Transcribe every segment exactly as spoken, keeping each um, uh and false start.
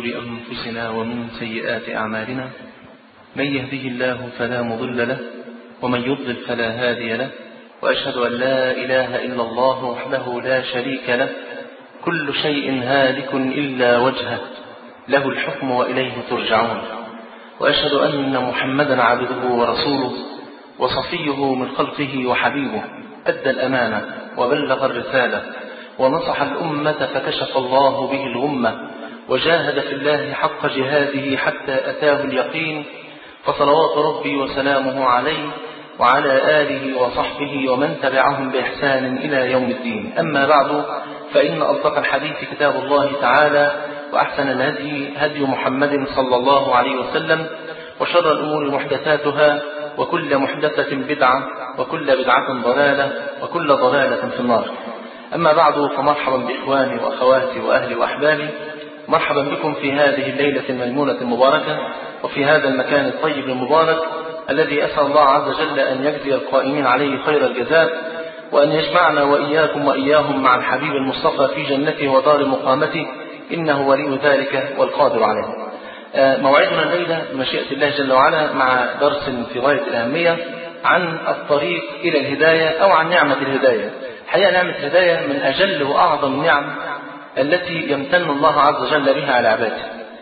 أنفسنا ومن سيئات أعمالنا، من يهده الله فلا مضل له ومن يضلل فلا هادي له، وأشهد أن لا إله إلا الله وحده لا شريك له، كل شيء هالك إلا وجهه، له الحكم وإليه ترجعون. وأشهد أن محمدا عبده ورسوله وصفيه من خلقه وحبيبه، أدى الأمانة وبلغ الرسالة ونصح الأمة فكشف الله به الغمة، وجاهد في الله حق جهاده حتى أتاه اليقين، فصلوات ربي وسلامه عليه وعلى آله وصحبه ومن تبعهم بإحسان إلى يوم الدين. أما بعد، فإن أصدق الحديث كتاب الله تعالى، وأحسن الهدي هدي محمد صلى الله عليه وسلم، وشر الأمور محدثاتها، وكل محدثة بدعة، وكل بدعة ضلالة، وكل ضلالة في النار. أما بعد، فمرحبا بإخواني وأخواتي وأهلي وأحبابي، مرحبا بكم في هذه الليلة الميمونة المباركة، وفي هذا المكان الطيب المبارك الذي أسأل الله عز وجل أن يجزي القائمين عليه خير الجزاء، وأن يجمعنا وإياكم وإياهم مع الحبيب المصطفى في جنته ودار مقامته، إنه ولي ذلك والقادر عليه. موعدنا الليلة بمشيئة الله جل وعلا مع درس في غاية الأهمية عن الطريق إلى الهداية، أو عن نعمة الهداية. حقيقة نعمة الهداية من أجل وأعظم النعم التي يمتن الله عز وجل بها على عباده،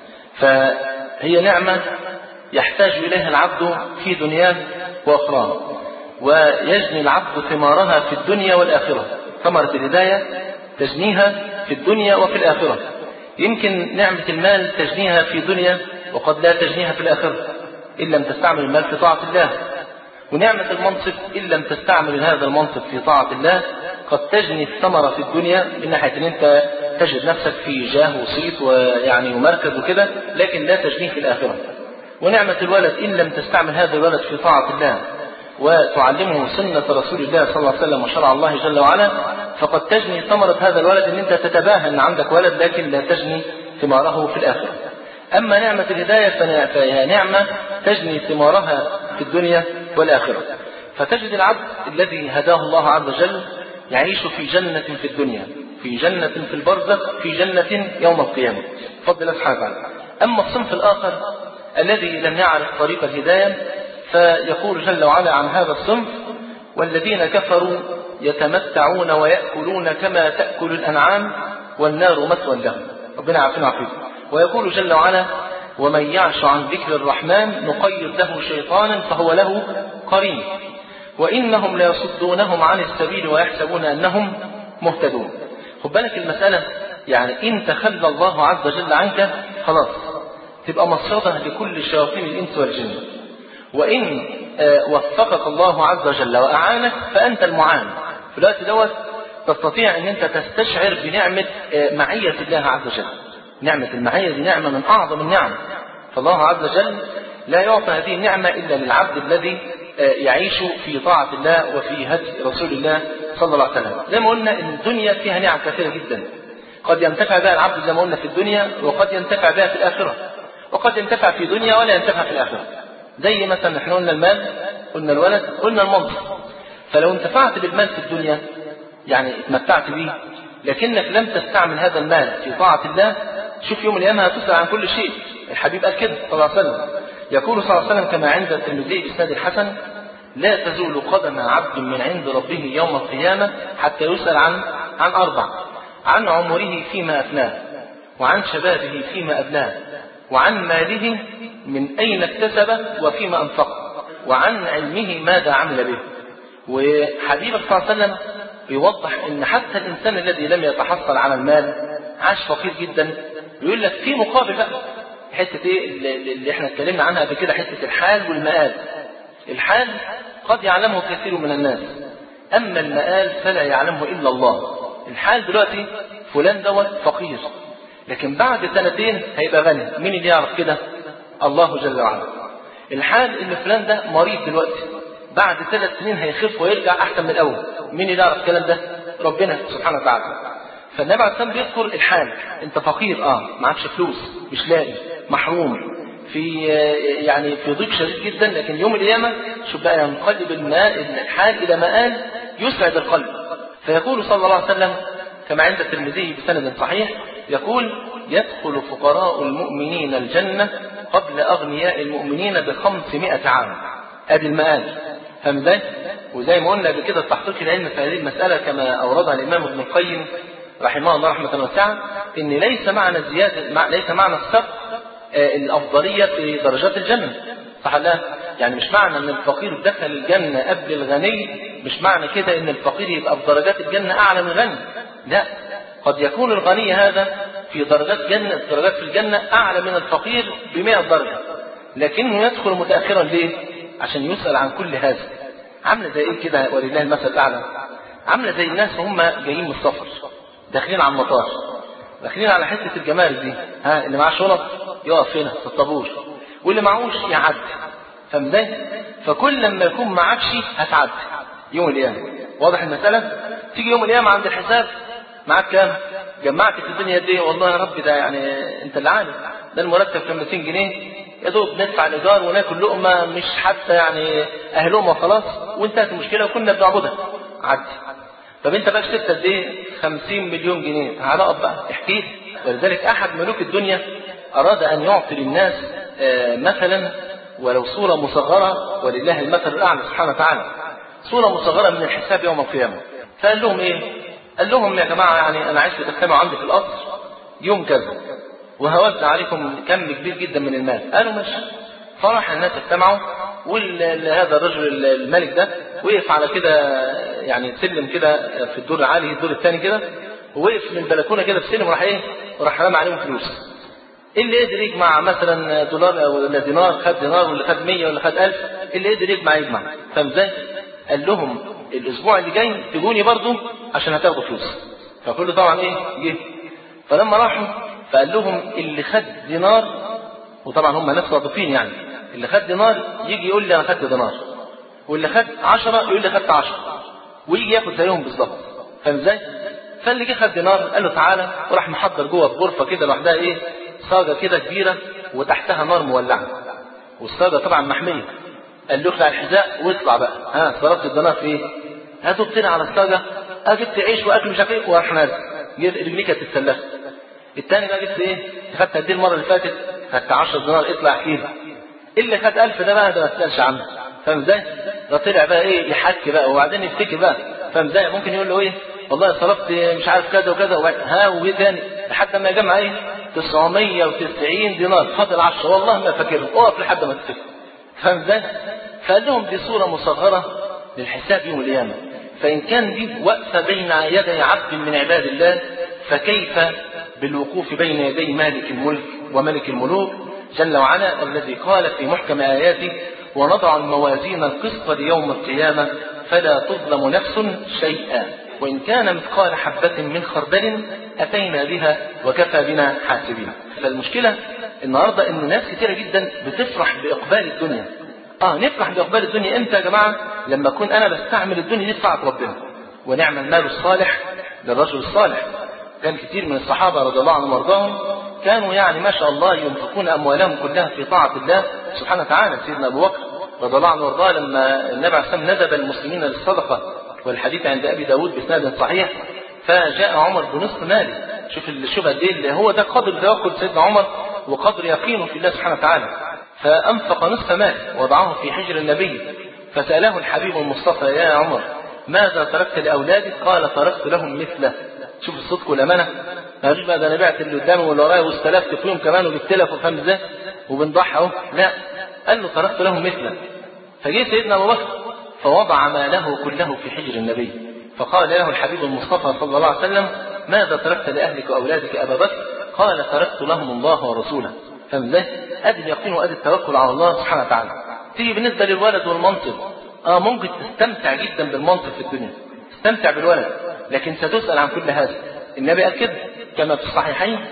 فهي نعمة يحتاج إليها العبد في دنياه وأخراه، ويجني العبد ثمارها في الدنيا والآخرة. ثمرة الهداية تجنيها في الدنيا وفي الآخرة. يمكن نعمة المال تجنيها في دنيا وقد لا تجنيها في الآخرة إن لم تستعمل المال في طاعة الله، ونعمة المنصب إن لم تستعمل هذا المنصب في طاعة الله قد تجني الثمرة في الدنيا، من ناحية أن أنت تجد نفسك في جاه وصيت ويعني ومركز وكده، لكن لا تجنيه في الآخرة. ونعمة الولد إن لم تستعمل هذا الولد في طاعة الله وتعلمه سنة رسول الله صلى الله عليه وسلم وشرع الله جل وعلا، فقد تجني ثمرة هذا الولد أن أنت تتباهى أن عندك ولد، لكن لا تجني ثماره في الآخرة. أما نعمة الهداية فهي نعمة تجني ثمارها في الدنيا والآخرة. فتجد العبد الذي هداه الله عز وجل يعيش في جنة في الدنيا، في جنة في البرزخ، في جنة يوم القيامة بفضل الله سبحانه وتعالى. أما الصنف الآخر الذي لم يعرف طريق الهداية، فيقول جل وعلا عن هذا الصنف: والذين كفروا يتمتعون ويأكلون كما تأكل الأنعام والنار مثوى لهم. ربنا عافينا وعافيكم. ويقول جل وعلا: ومن يعش عن ذكر الرحمن نقيض له شيطانا فهو له قرين وإنهم ليصدونهم عن السبيل ويحسبون أنهم مهتدون. خد بالك المسألة، يعني إن تخلى الله عز وجل عنك خلاص تبقى مصيدة لكل شياطين الإنس والجن، وإن وفقك الله عز وجل وأعانك فأنت المعان. في الوقت دوت تستطيع أن أنت تستشعر بنعمة معية الله عز وجل. نعمة المعية دي نعمة من أعظم النعم، فالله عز وجل لا يعطى هذه النعمة إلا للعبد الذي يعيش في طاعة الله وفي هدي رسول الله صلى الله عليه وسلم. زي ما قلنا إن الدنيا فيها نعم كثيرة جدا، قد ينتفع بها العبد زي ما قلنا في الدنيا، وقد ينتفع بها في الآخرة، وقد ينتفع في دنيا ولا ينتفع في الآخرة. زي مثلا احنا قلنا المال، قلنا الولد، قلنا المنصب. فلو انتفعت بالمال في الدنيا يعني اتمتعت به، لكنك لم تستعمل هذا المال في طاعة الله، شوف يوم القيامة هتسأل عن كل شيء. الحبيب قال كده صلى الله عليه وسلم، يقول صلى الله عليه وسلم كما عند الترمذي بإسناد الحسن: لا تزول قدم عبد من عند ربه يوم القيامة حتى يسأل عن عن أربع: عن عمره فيما أفناه، وعن شبابه فيما أبلاه، وعن ماله من أين اكتسبه وفيما أنفقه، وعن علمه ماذا عمل به. وحبيبك صلى الله عليه وسلم بيوضح أن حتى الإنسان الذي لم يتحصل على المال عاش فقير جدا، يقول لك في مقابل بقى حتة إيه اللي احنا اتكلمنا عنها قبل كده، حتة الحال والمآل. الحال قد يعلمه كثير من الناس، أما المآل فلا يعلمه إلا الله. الحال دلوقتي فلان دوت فقير، لكن بعد سنتين هيبقى غني. مين اللي يعرف كده؟ الله جل وعلا. الحال إن فلان ده مريض دلوقتي، بعد ثلاث سنين هيخف ويرجع أحسن من الأول. مين اللي يعرف الكلام ده؟ ربنا سبحانه وتعالى. فالنبي عليه الصلاة والسلام بيذكر الحال. أنت فقير، آه معكش فلوس، مش لاقي، محروم، في يعني في ضيق شديد جدا، لكن يوم القيامة شوف بقى ينقلب الحال إلى مآل يسعد القلب. فيقول صلى الله عليه وسلم كما عند الترمذي بسند صحيح: يقول يدخل فقراء المؤمنين الجنة قبل أغنياء المؤمنين بخمسمائة عام. ادي المآل. فاهم ازاي؟ وزي ما قلنا بكده التحقيق العلمي في هذه المسألة كما أوردها الإمام ابن القيم رحمه الله رحمة واسعة، إن ليس معنى الزيادة ليس معنى السبق الأفضلية في درجات الجنة. صح لا؟ يعني مش معنى ان الفقير دخل الجنة قبل الغني مش معنى كده ان الفقير يبقى في درجات الجنة اعلى من الغني. لا، قد يكون الغني هذا في درجات جنة درجات في الجنة اعلى من الفقير بمئة درجة، لكنه يدخل متأخرا ليه؟ عشان يسأل عن كل هذا. عاملة زي ايه كده ولله المثل الاعلى؟ عاملة زي الناس وهم جايين من السفر داخلين على المطار، داخلين على حتة الجمارك دي، ها اللي معاه شنط يقف هنا في الطابور واللي معهوش يعدي. فاهم ازاي؟ فكل لما يكون معكش هتعدي يوم القيامة. واضح المسألة؟ تيجي يوم القيامة عند الحساب معاك كام؟ جمعت في الدنيا قد ايه؟ والله يا رب ده يعني انت اللي عارف، ده المرتب كان مئتين جنيه يا دوب ندفع الايجار وناكل لقمه مش حتى يعني اهلهم وخلاص وانتهت المشكله وكنا بنعبدها. عدي. طب انت بقى كسبت قد ايه؟ خمسين مليون جنيه. هنقف بقى احكي. ولذلك احد ملوك الدنيا اراد ان يعطي للناس آه مثلا ولو صورة مصغرة، ولله المثل الأعلى سبحانه وتعالى، صورة مصغرة من الحساب يوم القيامة. فقال لهم إيه؟ قال لهم يا جماعة يعني أنا عايزكم تجتمعوا عندي في القصر يوم كذا وهوزع عليكم كم كبير جدا من المال. قالوا ماشي. فرح الناس اجتمعوا، وهذا الرجل الملك ده وقف على كده يعني سلم كده في الدور العالي الدور الثاني كده، ووقف من البلكونة كده في سلم وراح إيه؟ وراح رمى عليهم فلوس. اللي قدر يجمع مثلا دولار ولا دينار خد دينار، واللي خد مية ولا خد ألف، اللي قدر يجمع يجمع. فاهم ازاي؟ قال لهم الاسبوع اللي جاي تجوني برضو عشان هتاخدوا فلوس. فكله طبعا ايه؟ جه. فلما راحوا فقال لهم اللي خد دينار، وطبعا هم ناس صادقين يعني، اللي خد دينار يجي يقول لي انا خدت دينار، واللي خد عشرة يقول لي خدت عشرة، ويجي ياخد زيهم بالظبط. فاهم ازاي؟ فاللي جه خد دينار قال له تعالى، وراح محضر جوه في غرفه كده لوحدها ايه؟ صاجة كده كبيرة وتحتها نار مولعة، والصاجة طبعا محمية. قال له اخلع الحذاء واطلع بقى، ها صرفت الدينار في ايه؟ هاتوا بتنا على الصاجة، اه جبت عيش واكل مش عارف ايه، وراح نازل رجليك هتتسلخ. الثاني بقى جبت ايه؟ خدت قد ايه المرة اللي فاتت؟ خدت عشرة دينار، اطلع كيلو. اللي خد ألف ده بقى ده ما تسالش عنه. فاهم ازاي؟ ده طلع بقى ايه؟ يحكي بقى وبعدين يفتكر بقى. فاهم ازاي؟ ممكن يقول له ايه؟ والله صرفت مش عارف كذا وكذا، ها وايه تاني؟ لحد ما يجمع ايه؟ تسعمية وتسعين دينار، فاضل عشرة والله ما فاكرهم، اقف لحد ما تفتكر. فاهم ازاي؟ فقال لهم دي صورة مصغرة للحساب يوم القيامة. فإن كان دي وقفة بين يدي عبد من عباد الله، فكيف بالوقوف بين يدي مالك الملك وملك الملوك جل وعلا، الذي قال في محكم آياته ونضع الموازين القسط ليوم القيامة فلا تظلم نفس شيئا وإن كان مثقال حبة من خردل أتينا بها وكفى بنا حاسبين. فالمشكلة النهاردة إن ناس كتيرة جدا بتفرح بإقبال الدنيا. آه نفرح بإقبال الدنيا إمتى يا جماعة؟ لما أكون أنا بستعمل الدنيا دي في طاعة ربنا. ونعم المال الصالح للرجل الصالح. كان كتير من الصحابة رضي الله عنهم وارضاهم كانوا يعني ما شاء الله ينفقون أموالهم كلها في طاعة الله سبحانه وتعالى. سيدنا أبو بكر رضي الله عنه وارضاه لما النبي عليه الصلاة والسلام ندب المسلمين للصدقة، والحديث عند أبي داود بإسناد صحيح، فجاء عمر بنصف ماله. شوف الشبهة دي اللي هو ده قدر توكل سيدنا عمر وقدر يقينه في الله سبحانه وتعالى. فأنفق نصف ماله وضعه في حجر النبي، فسأله الحبيب المصطفى يا عمر ماذا تركت لأولادك؟ قال تركت لهم مثله. شوف الصدق والأمانة. ما قالوش بقى ده أنا بعت اللي قدامي واللي ورايا واستلفت فيهم كمان وجبت لك وفهم ازاي وبنضحى اهو. لا، قال له تركت لهم مثله. فجاء سيدنا أبو بكر فوضع ماله كله في حجر النبي، فقال له الحبيب المصطفى صلى الله عليه وسلم ماذا تركت لأهلك وأولادك أبا بكر؟ قال تركت لهم الله ورسوله. فاهم ازاي؟ أدي اليقين وأدي التوكل على الله سبحانه وتعالى. تيجي بالنسبة للولد والمنصب، اه ممكن تستمتع جدا بالمنصب في الدنيا، تستمتع بالولد، لكن ستسأل عن كل هذا. النبي قال كده كما في الصحيحين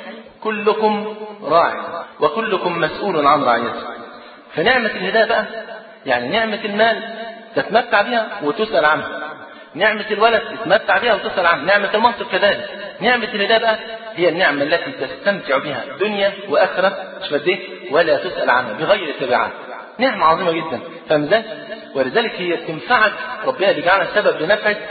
كلكم راع وكلكم مسؤول عن رعيته. فنعمة الهداية بقى يعني نعمة المال تتمتع بها وتسأل عنها، نعمة الولد تتمتع بها وتسأل عنها، نعمة المنصب كذلك. نعمة الهداية بقى هي النعمة التي تستمتع بها دنيا وآخرة مش بديه ولا تسأل عنها بغير تبعات. نعمة عظيمة جدا. فاهم ازاي؟ ولذلك هي تنفعك، ربنا اللي جعلها سبب لنفعك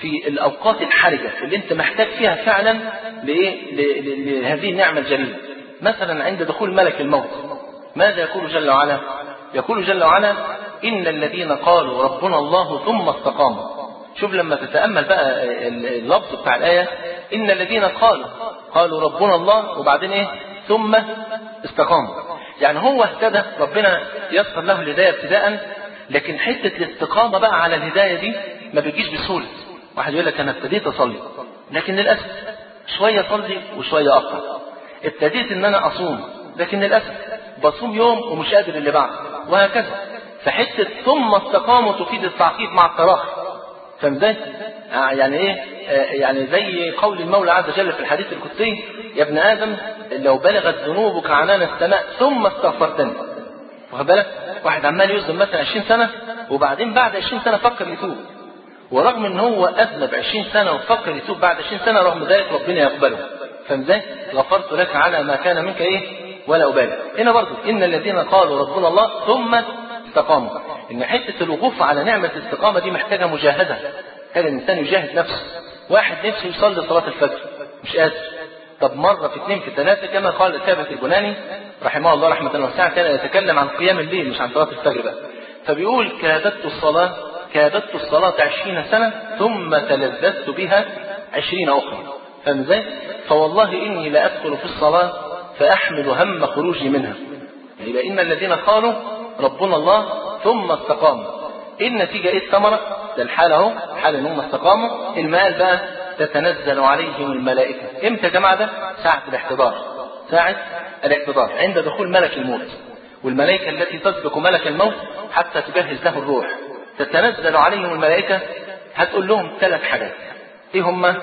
في الأوقات الحرجة اللي أنت محتاج فيها فعلا لإيه؟ لهذه النعمة الجليلة. مثلا عند دخول ملك الموت ماذا يقول جل وعلا؟ يقول جل وعلا إن الذين قالوا ربنا الله ثم استقاموا. شوف لما تتأمل بقى اللفظ بتاع الآية، إن الذين قالوا قالوا ربنا الله وبعدين إيه؟ ثم استقاموا. يعني هو اهتدى، ربنا يسر له الهداية ابتداء، لكن حتة الاستقامة بقى على الهداية دي ما بيجيش بسهولة. واحد يقول لك أنا ابتديت أصلي، لكن للأسف شوية أصلي وشوية أقطع. ابتديت إن أنا أصوم، لكن للأسف بصوم يوم ومش قادر اللي بعده، وهكذا. فحتة ثم استقاموا تفيد التعقيد مع التراخي. فاهم ازاي؟ يعني ايه؟ يعني زي قول المولى عز وجل في الحديث القدسي: يا ابن آدم لو بلغت ذنوبك عنان السماء ثم استغفرتني. واخد بالك؟ واحد عمال يذنب مثلا عشرين سنة وبعدين بعد عشرين سنة فكر يتوب، ورغم ان هو اذنب عشرين سنة وفكر يتوب بعد عشرين سنة، رغم ذلك ربنا يقبله. فاهم ازاي؟ غفرت لك على ما كان منك ايه ولا أبالي. هنا برضه إن الذين قالوا ربنا الله ثم استقاموا، إن حتة الوقوف على نعمة الاستقامة دي محتاجة مجاهدة، محتاج الإنسان يجاهد نفسه. واحد نفسه يصلي صلاة الفجر مش قادر، طب مرة في اثنين في ثلاثة، كما قال ثابت البناني رحمه الله رحمة واسعة، كان يتكلم عن قيام الليل مش عن صلاة الفجر بقى. فبيقول: كابدت الصلاة كابدت الصلاة عشرين سنة ثم تلذذت بها عشرين أخرى. فاهم ازاي؟ فوالله إني لأدخل في الصلاة فأحمل هم خروجي منها. يبقى إن الذين قالوا ربنا الله ثم استقاموا، إيه النتيجة؟ إيه الثمرة؟ ده الحالة اهو، حال إن هم استقاموا. المال بقى تتنزل عليهم الملائكة. إمتى يا جماعة؟ ده ساعة الاحتضار، ساعة الاحتضار عند دخول ملك الموت، والملائكة التي تسبق ملك الموت حتى تجهز له الروح. تتنزل عليهم الملائكة، هتقول لهم ثلاث حاجات. إيه هما؟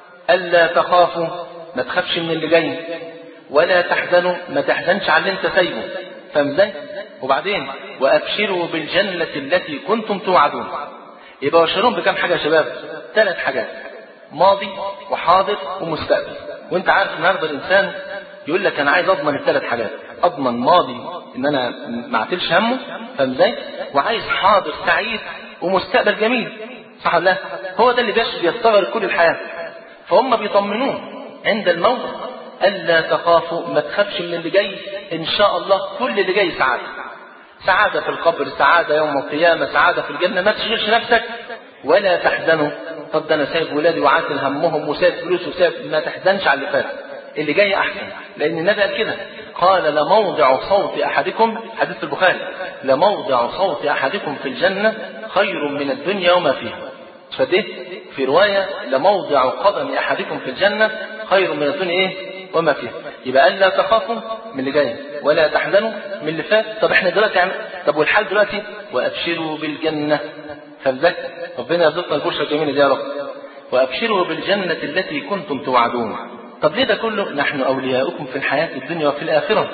ألا تخافوا، ما تخافش من اللي جاي، ولا تحزنوا، ما تحزنش على اللي انت سايبه. فاهم ازاي؟ وبعدين وابشروا بالجنة التي كنتم توعدون. يبقى بشرهم بكم حاجة يا شباب؟ ثلاث حاجات: ماضي وحاضر ومستقبل. وانت عارف النهارده الانسان يقول لك انا عايز اضمن الثلاث حاجات، اضمن ماضي ان انا ما اعتلش همه، فاهم ازاي؟ وعايز حاضر سعيد ومستقبل جميل، صح ولا لا؟ هو ده اللي بيستغرق كل الحياة. فهم بيطمنون عند الموت: ألا تخافوا، ما تخافش من اللي جاي، إن شاء الله كل اللي جاي سعادة، سعادة في القبر، سعادة يوم القيامة، سعادة في الجنة، ما تشغلش نفسك. ولا تحزنوا، طب ده أنا سايب ولادي وعاتل همهم وسايب فلوس وسايب، ما تحزنش على اللي فات، اللي جاي أحسن. لأن النبي قال كده، قال: لموضع صوت أحدكم، حديث البخاري، لموضع صوت أحدكم في الجنة خير من الدنيا وما فيها. فده في رواية: لموضع قدم أحدكم في الجنة خير من الدنيا إيه وما فيها. يبقى ألا تخافوا من اللي جاي، ولا تحزنوا من اللي فات. طب احنا دلوقتي عم... طب والحال دلوقتي؟ وأبشروا بالجنة. فبذلك ربنا يرزقنا البشرى الجميلة دي يا رب. وأبشروا بالجنة التي كنتم توعدون. طب ليه ده كله؟ نحن أولياؤكم في الحياة الدنيا وفي الآخرة،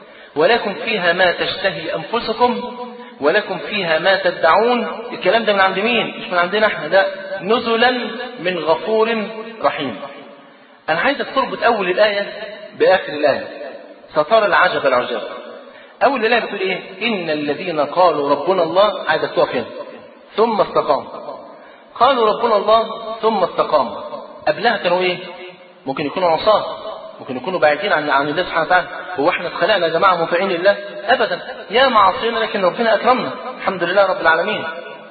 ولكم فيها ما تشتهي أنفسكم ولكم فيها ما تدعون. الكلام ده من عند مين؟ مش من عندنا احنا، ده نزلا من غفور رحيم. أنا عايزك تربط أول الآية بآخر الآية، سترى العجب العجاب. أول الآية بتقول إيه؟ إن الذين قالوا ربنا الله، عايزك تقف هنا، ثم استقاموا. قالوا ربنا الله ثم استقاموا. قبلها كانوا إيه؟ ممكن يكونوا عصاة، ممكن يكونوا بعيدين عن عن الله سبحانه وتعالى. هو احنا اتخلقنا يا جماعة مطيعين لله؟ أبدا، يا معصينا، لكن ربنا أكرمنا الحمد لله رب العالمين.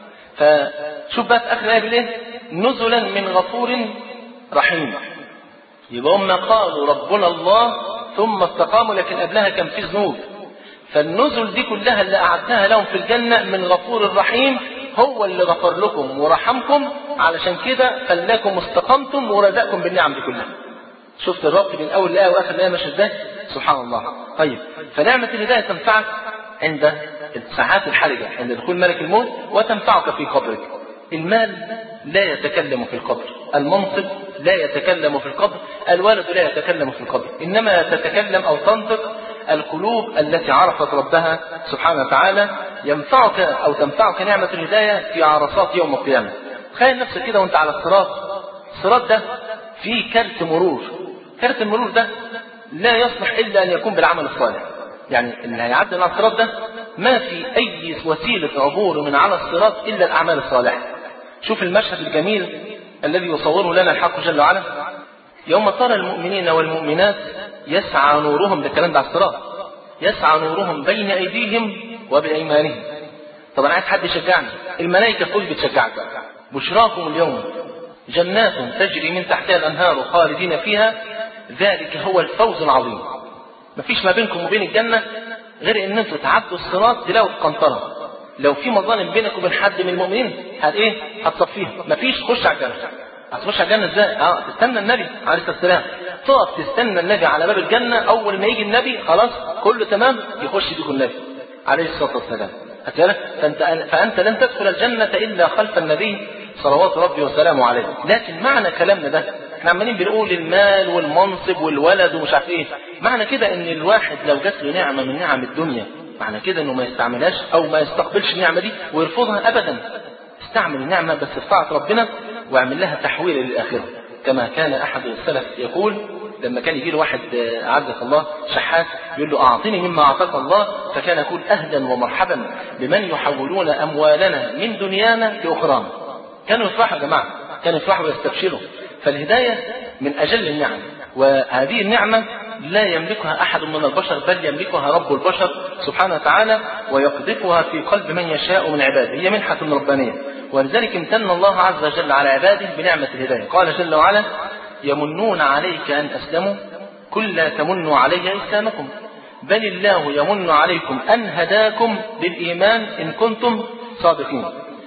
فشوف بقى في آخر الآية بيقول إيه؟ نزلا من غفور رحيم. يبقى هم قالوا ربنا الله ثم استقاموا، لكن قبلها كان في ذنوب. فالنزل دي كلها اللي أعدناها لهم في الجنة من غفور رحيم، هو اللي غفر لكم ورحمكم، علشان كده خلاكم استقمتم ورزقكم بالنعم دي كلها. شفت الربط بين أول الآية وآخر الآية ماشي ازاي؟ سبحان الله. طيب، فنعمة الهداية تنفعك عند الساعات الحرجة، عند دخول ملك الموت، وتنفعك في قبرك. المال لا يتكلم في القبر، المنصب لا يتكلم في القبر، الولد لا يتكلم في القبر، إنما تتكلم أو تنطق القلوب التي عرفت ربها سبحانه وتعالى. ينفعك أو تنفعك نعمة الهداية في عرصات يوم القيامة. تخيل نفسك كده وانت على الصراط، الصراط ده فيه كارت مرور، كارت المرور ده لا يصلح إلا أن يكون بالعمل الصالح. يعني اللي هيعدي على الصراط ده ما في أي وسيلة عبور من على الصراط إلا الأعمال الصالحة. شوف المشهد الجميل الذي يصوره لنا الحق جل وعلا؟ يوم ترى المؤمنين والمؤمنات يسعى نورهم، ده الكلام ده على الصراط، يسعى نورهم بين أيديهم وبأيمانهم. طب أنا عايز حد يشجعني، الملائكة كل بتشجعك، بشراكم اليوم جنات تجري من تحتها الأنهار خالدين فيها ذلك هو الفوز العظيم. مفيش ما بينكم وبين الجنة غير ان انتوا تعدوا الصراط تلاقوا القنطرة. لو في مظالم بينك وبين حد من المؤمنين هت ايه هتصفيها. مفيش خش على الجنة. هتخش على الجنة ازاي؟ اه تستنى النبي عليه الصلاة والسلام، تقف تستنى النبي على باب الجنة، اول ما يجي النبي خلاص كله تمام يخش بيكم النبي عليه الصلاة والسلام. فانت فانت لن تدخل الجنة الا خلف النبي صلوات ربي وسلامه عليه. لكن معنى كلامنا ده احنا عمالين بنقول المال والمنصب والولد ومش عارف ايه، معنى كده ان الواحد لو جات له نعمه من نعم الدنيا معنى كده انه ما يستعملهاش او ما يستقبلش النعمه دي ويرفضها ابدا. استعمل النعمه بس في طاعه ربنا واعمل لها تحويل للاخره. كما كان احد السلف يقول لما كان يجي له واحد اعزك الله شحات يقول له اعطني مما اعطاك الله، فكان يقول اهلا ومرحبا بمن يحولون اموالنا من دنيانا لاخرانا. كانوا يفرحوا يا جماعه، كانوا يفرحوا ويستبشروا. فالهداية من أجل النعم، وهذه النعمة لا يملكها أحد من البشر بل يملكها رب البشر سبحانه وتعالى ويقذفها في قلب من يشاء من عباده. هي منحة ربانية، ولذلك امتن الله عز وجل على عباده بنعمة الهداية. قال جل وعلا يمنون عليك أن أسلموا قل لا تمنوا علي إسلامكم بل الله يمن عليكم أن هداكم بالإيمان إن كنتم صادقين.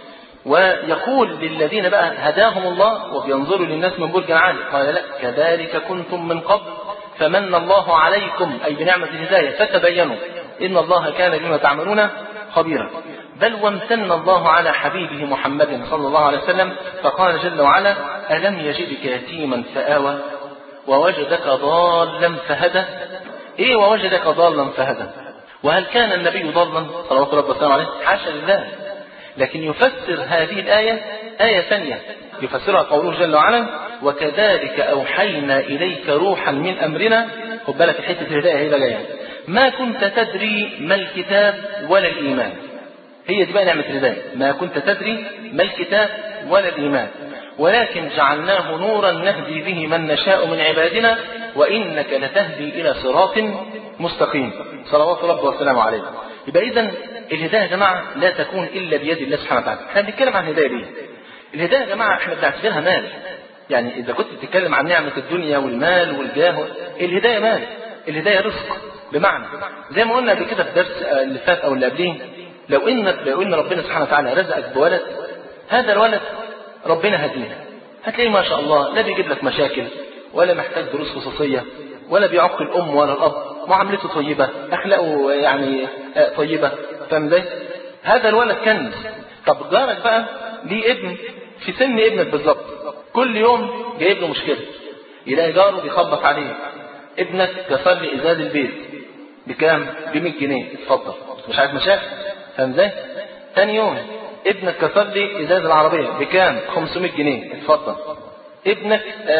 ويقول للذين بقى هداهم الله وبينظروا للناس من برج عالي قال لا كذلك كنتم من قبل فمن الله عليكم أي بنعمة الهداية فتبينوا إن الله كان بما تعملون خبيرا. بل وامتن الله على حبيبه محمد صلى الله عليه وسلم فقال جل وعلا ألم يجدك يتيما فآوى ووجدك ضالا فهدى. إيه ووجدك ضالا فهدى؟ وهل كان النبي ضالا صلى الله عليه وسلم؟ حاشا لله. لكن يفسر هذه الآية آية ثانية يفسرها قوله جل وعلا وكذلك أوحينا إليك روحا من أمرنا. خد بالك حتة الهداية هي جاية ما كنت تدري ما الكتاب ولا الإيمان. هي دي بقى نعمة الهداية. ما كنت تدري ما الكتاب ولا الإيمان ولكن جعلناه نورا نهدي به من نشاء من عبادنا وإنك لتهدي إلى صراط مستقيم صلوات ربي وسلامه عليه. يبقى إذن الهداية يا جماعة لا تكون إلا بيد الله سبحانه وتعالى. احنا بنتكلم عن الهداية ليه؟ الهداية يا جماعة احنا بنعتبرها مال. يعني إذا كنت بتتكلم عن نعمة الدنيا والمال والجاه، الهداية مال، الهداية رزق. بمعنى زي ما قلنا قبل كده في الدرس اللي فات أو اللي قبليه، لو إنك لو إن ربنا سبحانه وتعالى رزقك بولد، هذا الولد ربنا هديه، هتلاقيه ما شاء الله لا بيجيب لك مشاكل ولا محتاج دروس خصوصية ولا بيعق الأم ولا الأب، معاملته طيبة، أخلاقه يعني طيبة. فاهم ازاي؟ هذا الولد كنز. طب جارك بقى ليه ابن في سن ابنك بالظبط، كل يوم جايب له مشكلة، يلاقي جاره بيخبط عليه ابنك كسر لي ازاز البيت بكام؟ ب مية جنيه، اتفضل، مش عايز مشاكل. فاهم ازاي؟ ثاني يوم ابنك كسر لي ازاز العربية بكام؟ خمسمية جنيه، اتفضل. ابنك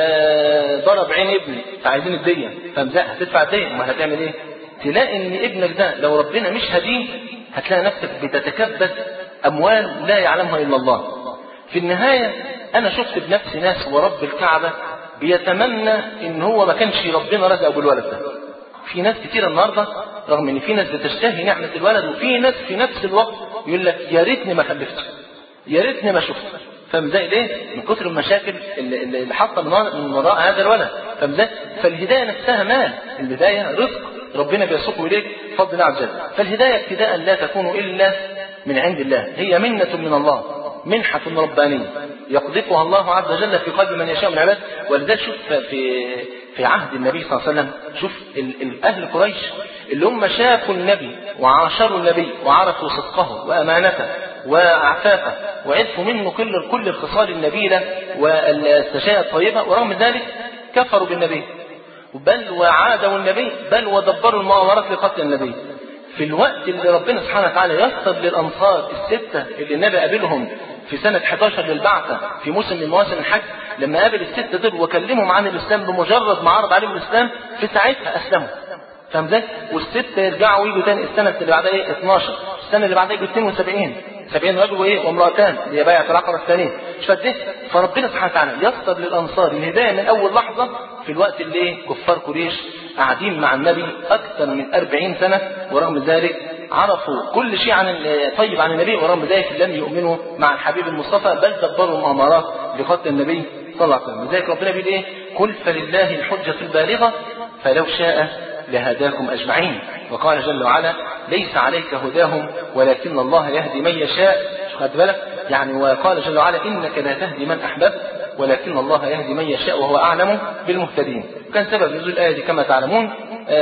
آه ضرب عين ابني فعايزين الدية. فاهم ازاي؟ هتدفع الدية، ما هتعمل ايه؟ تلاقي ان ابنك ده لو ربنا مش هديه هتلاقي نفسك بتتكبد اموال لا يعلمها الا الله. في النهاية انا شفت بنفسي ناس ورب الكعبة بيتمنى ان هو ما كانش ربنا رزقه بالولد ده. في ناس كتير النهاردة رغم ان في ناس بتشتهي نعمة الولد، وفي ناس في نفس الوقت يقول لك يا ريتني ما خلفتش، يا ريتني ما شفت. فاهم ازاي؟ ليه؟ من كتر المشاكل اللي, اللي حاطه من وراء هذا الولد. فاهم ازاي؟ فالهداية نفسها مال، الهداية رزق ربنا بيسوقه اليك بفضل الله عز وجل. فالهداية ابتداء لا تكون الا من عند الله، هي منة من الله، منحة ربانية يقذفها الله عز وجل في قلب من يشاء من عباده. ولذلك شوف في في عهد النبي صلى الله عليه وسلم، شوف اهل قريش اللي هم شافوا النبي وعاشروا النبي وعرفوا صدقه وامانته وعفافه وعرفوا منه كل كل الخصال النبيله والسجايا الطيبه، ورغم ذلك كفروا بالنبي بل وعادوا النبي بل ودبروا المؤامرات لقتل النبي. في الوقت اللي ربنا سبحانه وتعالى يسر للأنصار الستة اللي النبي قابلهم في سنة احد عشر للبعثة في موسم من مواسم الحج، لما قابل الستة دول وكلمهم عن الإسلام بمجرد ما عرض عليهم الإسلام في ساعتها أسلموا. فاهم ازاي؟ والستة يرجعوا ويجوا تاني السنة اللي بعدها ايه اثناشر، السنة اللي بعدها يجوا اثنين وسبعين، سبعين رجل وايه وامرأتان اللي هي بيعة العقبة الثانية. مش فده. فربنا سبحانه وتعالى يسر للانصار الهدايه من اول لحظه في الوقت اللي ايه كفار قريش قاعدين مع النبي اكثر من أربعين سنه، ورغم ذلك عرفوا كل شيء عن طيب عن النبي، ورغم ذلك لم يؤمنوا مع الحبيب المصطفى، بل دبروا مؤامرات لقتل النبي صلى الله عليه وسلم. لذلك ربنا بيقول ايه؟ قل فلله الحجه البالغه فلو شاء لهداكم أجمعين. وقال جل وعلا ليس عليك هداهم ولكن الله يهدي من يشاء. خد بالك يعني. وقال جل وعلا إنك لا تهدي من أحببت ولكن الله يهدي من يشاء وهو أعلم بالمهتدين. كان سبب نزول الآية دي كما تعلمون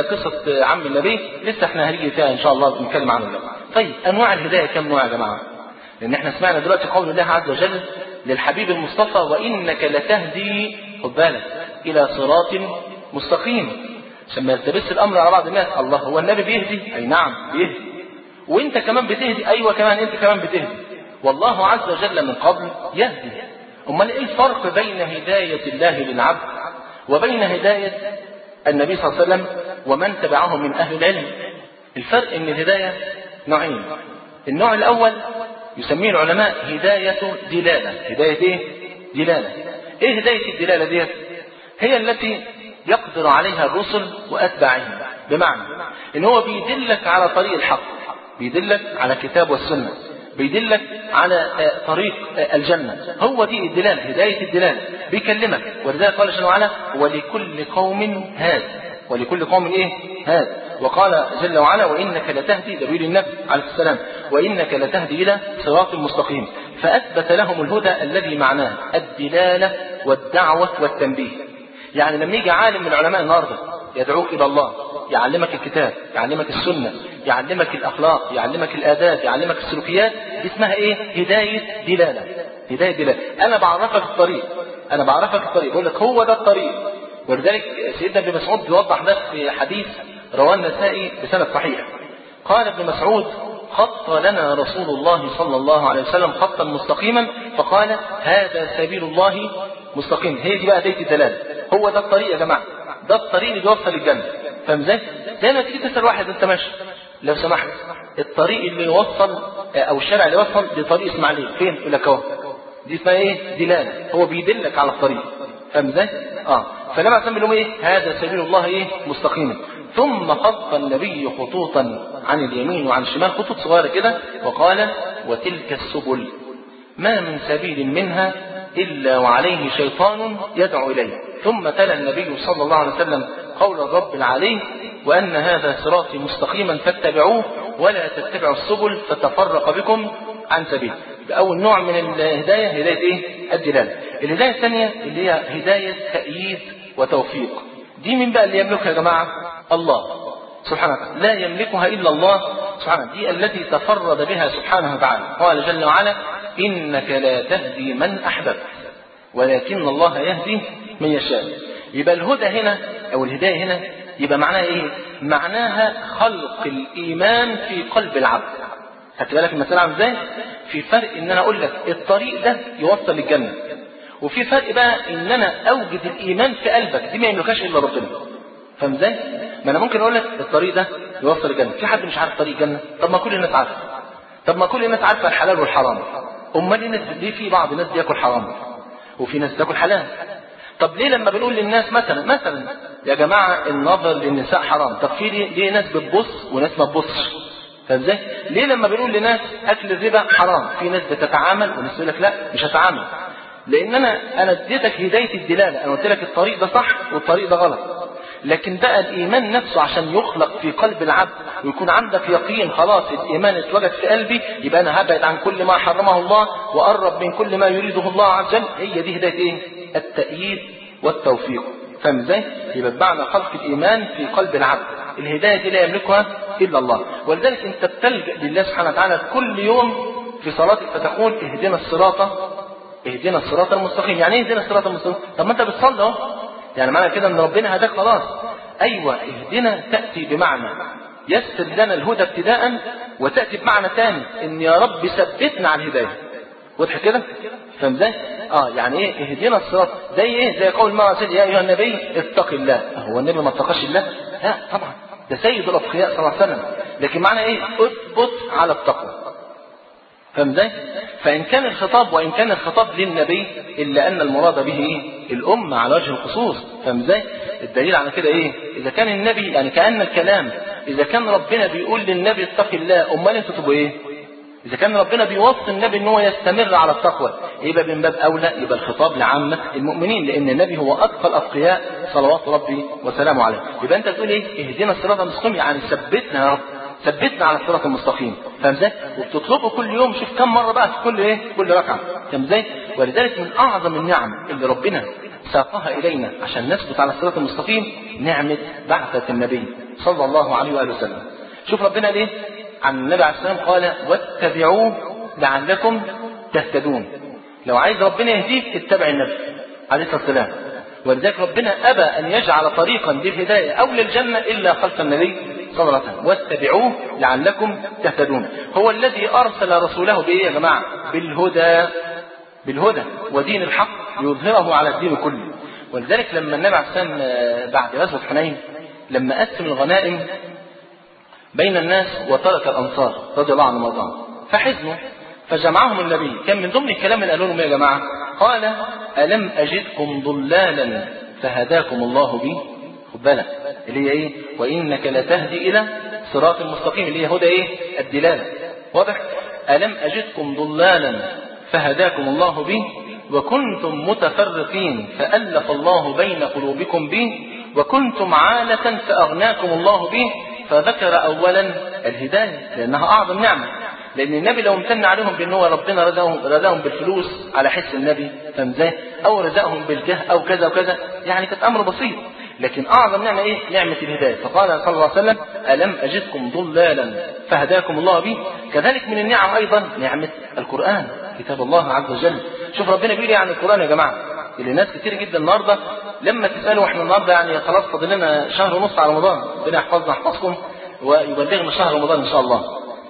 قصة عم النبي، لسه احنا هنيجي فيها إن شاء الله نتكلم عنه. طيب أنواع الهداية كم نوع يا جماعة؟ لأن احنا سمعنا دلوقتي قول الله عز وجل للحبيب المصطفى وإنك لتهدي، خد بالك، إلى صراط مستقيم، عشان ما يلتبس الامر على بعض الناس. الله هو النبي بيهدي؟ اي نعم بيهدي، وانت كمان بتهدي. ايوه كمان انت كمان بتهدي، والله عز وجل من قبل يهدي. امال ايه الفرق بين هدايه الله للعبد وبين هدايه النبي صلى الله عليه وسلم ومن تبعه من اهل العلم؟ الفرق ان الهدايه نوعين. النوع الاول يسميه العلماء هدايه دلاله. هدايه ايه؟ دلاله. ايه هدايه الدلاله ديت؟ هي التي يقدر عليها الرسل وأتباعهم، بمعنى إن هو بيدلك على طريق الحق، بيدلك على كتاب والسنة، بيدلك على طريق الجنة. هو دي الدلالة، هداية الدلالة. بيكلمك، ولذلك قال جل وعلا ولكل قوم هاد. ولكل قوم إيه؟ هاد. وقال جل وعلا وإنك لتهدي، دليل النبي عليه السلام، وإنك لتهدي إلى صراط مستقيم. فأثبت لهم الهدى الذي معناه الدلالة والدعوة والتنبيه. يعني لما يجي عالم من علماء النهارده يدعوك الى الله، يعلمك الكتاب، يعلمك السنه، يعلمك الاخلاق، يعلمك الاداب، يعلمك السلوكيات، دي اسمها ايه؟ هدايه دلاله. هدايه دلاله. انا بعرفك الطريق، انا بعرفك الطريق، بقول لك هو ده الطريق. ولذلك سيدنا ابن مسعود بيوضح ده في حديث رواه النسائي بسند صحيح. قال ابن مسعود خط لنا رسول الله صلى الله عليه وسلم خطا مستقيما فقال هذا سبيل الله مستقيم. هي دي بقى هدايه الدلاله. هو ده الطريق يا جماعه، ده الطريق اللي بيوصل للجنه. فاهم ازاي؟ زي ما تيجي تسال واحد انت ماشي، لو سمحت الطريق اللي يوصل او الشارع اللي يوصل لطريق اسماعيليه فين؟ يقول لك اهو. دي اسمها ايه؟ دلاله. هو بيدلك على الطريق. فاهم ازاي؟ اه فلما اسمي لهم ايه؟ هذا سبيل الله ايه؟ مستقيما. ثم خط النبي خطوطا عن اليمين وعن الشمال، خطوط صغيره كده، وقال وتلك السبل ما من سبيل منها إلا وعليه شيطان يدعو إليه. ثم تلا النبي صلى الله عليه وسلم قول الرب العلي وأن هذا صراطي مستقيما فاتبعوه ولا تتبعوا السبل فتفرق بكم عن سبيل. أول نوع من الهداية هداية إيه؟ الدلالة. الهداية الثانية اللي هي هداية تأييد وتوفيق. دي من بقى اللي يملكها يا جماعة؟ الله سبحانه وتعالى، لا يملكها إلا الله سبحانه. دي التي تفرد بها سبحانه وتعالى. قال جل وعلا إنك لا تهدي من أحببت ولكن الله يهدي من يشاء. يبقى الهدى هنا أو الهداية هنا يبقى معناها إيه؟ معناها خلق الإيمان في قلب العبد. خدت بالك المسألة عامله إزاي؟ في فرق إن أنا أقول لك الطريق ده يوصل للجنة، وفي فرق بقى إن أنا أوجد الإيمان في قلبك. دي ما يملكهاش إلا ربنا. فاهم إزاي؟ ما أنا ممكن أقول لك الطريق ده يوصل للجنة، في حد مش عارف طريق الجنة؟ طب ما كل الناس عارفة. طب ما كل الناس عارفة الحلال والحرام. أمال الناس ليه في بعض الناس بياكل حرام وفي ناس بتاكل حلال؟ طب ليه لما بنقول للناس مثلا مثلا يا جماعة النظر للنساء حرام، طب في ليه, ليه ناس بتبص وناس ما تبصش؟ فازاي؟ ليه لما بنقول لناس أكل الربا حرام في ناس بتتعامل وناس يقول لك لا مش هتعامل؟ لأن أنا أنا اديتك هداية الدلالة، أنا قلت لك الطريق ده صح والطريق ده غلط. لكن بقى الإيمان نفسه عشان يخلق في قلب العبد ويكون عندك يقين خلاص الإيمان اتوجد في قلبي، يبقى أنا هبعد عن كل ما حرمه الله وأقرب من كل ما يريده الله عز وجل. هي دي هداية إيه؟ التأييد والتوفيق. فاهم ازاي؟ يبقى بمعنى خلق الإيمان في قلب العبد. الهداية دي لا يملكها إلا الله. ولذلك أنت بتلجأ لله سبحانه وتعالى كل يوم في صلاتك فتقول اهدنا الصراط اهدنا الصراط المستقيم. يعني ايه اهدنا الصراط المستقيم؟ طب ما أنت بتصلي اهو، يعني معنى كده ان ربنا هداك خلاص. ايوه اهدنا تأتي بمعنى يسر لنا الهدى ابتداء، وتأتي بمعنى ثاني ان يا رب ثبتنا على الهداية. واضح كده؟ فاهم ازاي؟ اه يعني ايه اهدنا الصراط؟ زي ايه؟ زي قول ما رسول يا ايها النبي اتق الله. هو النبي ما اتقاش الله؟ لا طبعا، ده سيد الاتقياء صلى الله عليه وسلم. لكن معنى ايه؟ اثبت على التقوى. فاهم ازاي؟ فإن كان الخطاب وإن كان الخطاب للنبي إلا أن المراد به إيه؟ الأمة على وجه الخصوص. فاهم ازاي؟ الدليل على كده إيه؟ إذا كان النبي يعني كأن الكلام إذا كان ربنا بيقول للنبي اتق الله، أمال أنتوا تبقوا إيه؟ إذا كان ربنا بيوصي النبي إن هو يستمر على التقوى، يبقى من باب أولى يبقى الخطاب لعامة المؤمنين، لأن النبي هو أتقى الأتقياء صلوات ربي وسلامه عليه. يبقى أنت تقول إيه؟ اهدنا الصراط المستقيم، يعني ثبتنا يا رب، ثبتنا على الصراط المستقيم. فاهم ازاي؟ وبتطلبه كل يوم، شوف كم مرة بقى في كل إيه؟ كل ركعة. فاهم ازاي؟ ولذلك من أعظم النعم اللي ربنا ساقها إلينا عشان نثبت على الصراط المستقيم نعمة بعثة النبي صلى الله عليه وآله وسلم. شوف ربنا ليه؟ عن النبي عليه السلام قال واتبعوه لعلكم تهتدون. لو عايز ربنا يهديك اتبع النبي عليه الصلاة والسلام. ولذلك ربنا أبى أن يجعل طريقا للهداية أو للجنة إلا خلف النبي صلى الله عليه وسلم. واتبعوه لعلكم تهتدون. هو الذي أرسل رسوله بإيه يا جماعة؟ بالهدى، بالهدى ودين الحق يظهره على الدين كله. ولذلك لما النبي عليه السلام بعد غزوة حنين لما قسم الغنائم بين الناس وترك الأنصار رضي الله عنهم وارضاهم فحزنوا، فجمعهم النبي. كان من ضمن الكلام اللي قالوا لهم يا جماعة قال ألم أجدكم ضلالا فهداكم الله بي. خد بالك اللي هي إيه؟ وإنك لتهدي إلى صراط المستقيم، اللي هي هدى إيه؟ الدلالة. واضح؟ ألم أجدكم ضلالا فهداكم الله بي وكنتم متفرقين فألف الله بين قلوبكم بي وكنتم عالة فأغناكم الله به. فذكر أولا الهداية لأنها أعظم نعمة، لأن النبي لو امتن عليهم بأنه ربنا رزقهم, رزقهم بالفلوس على حس النبي فمزاه أو رزقهم بالجاه أو كذا وكذا يعني كانت أمر بسيط. لكن أعظم نعمة إيه؟ نعمة الهداية. فقال صلى الله عليه وسلم ألم أجدكم ضلالا فهداكم الله به. كذلك من النعم أيضا نعمة القرآن كتاب الله عز وجل. شوف ربنا بيقول عن القرآن يا جماعة اللي ناس كتير جدا النهارده لما تسألوا احنا النهارده يعني خلاص فاضل لنا شهر ونص على رمضان، ربنا يحفظنا يحفظكم ويبلغنا شهر رمضان ان شاء الله.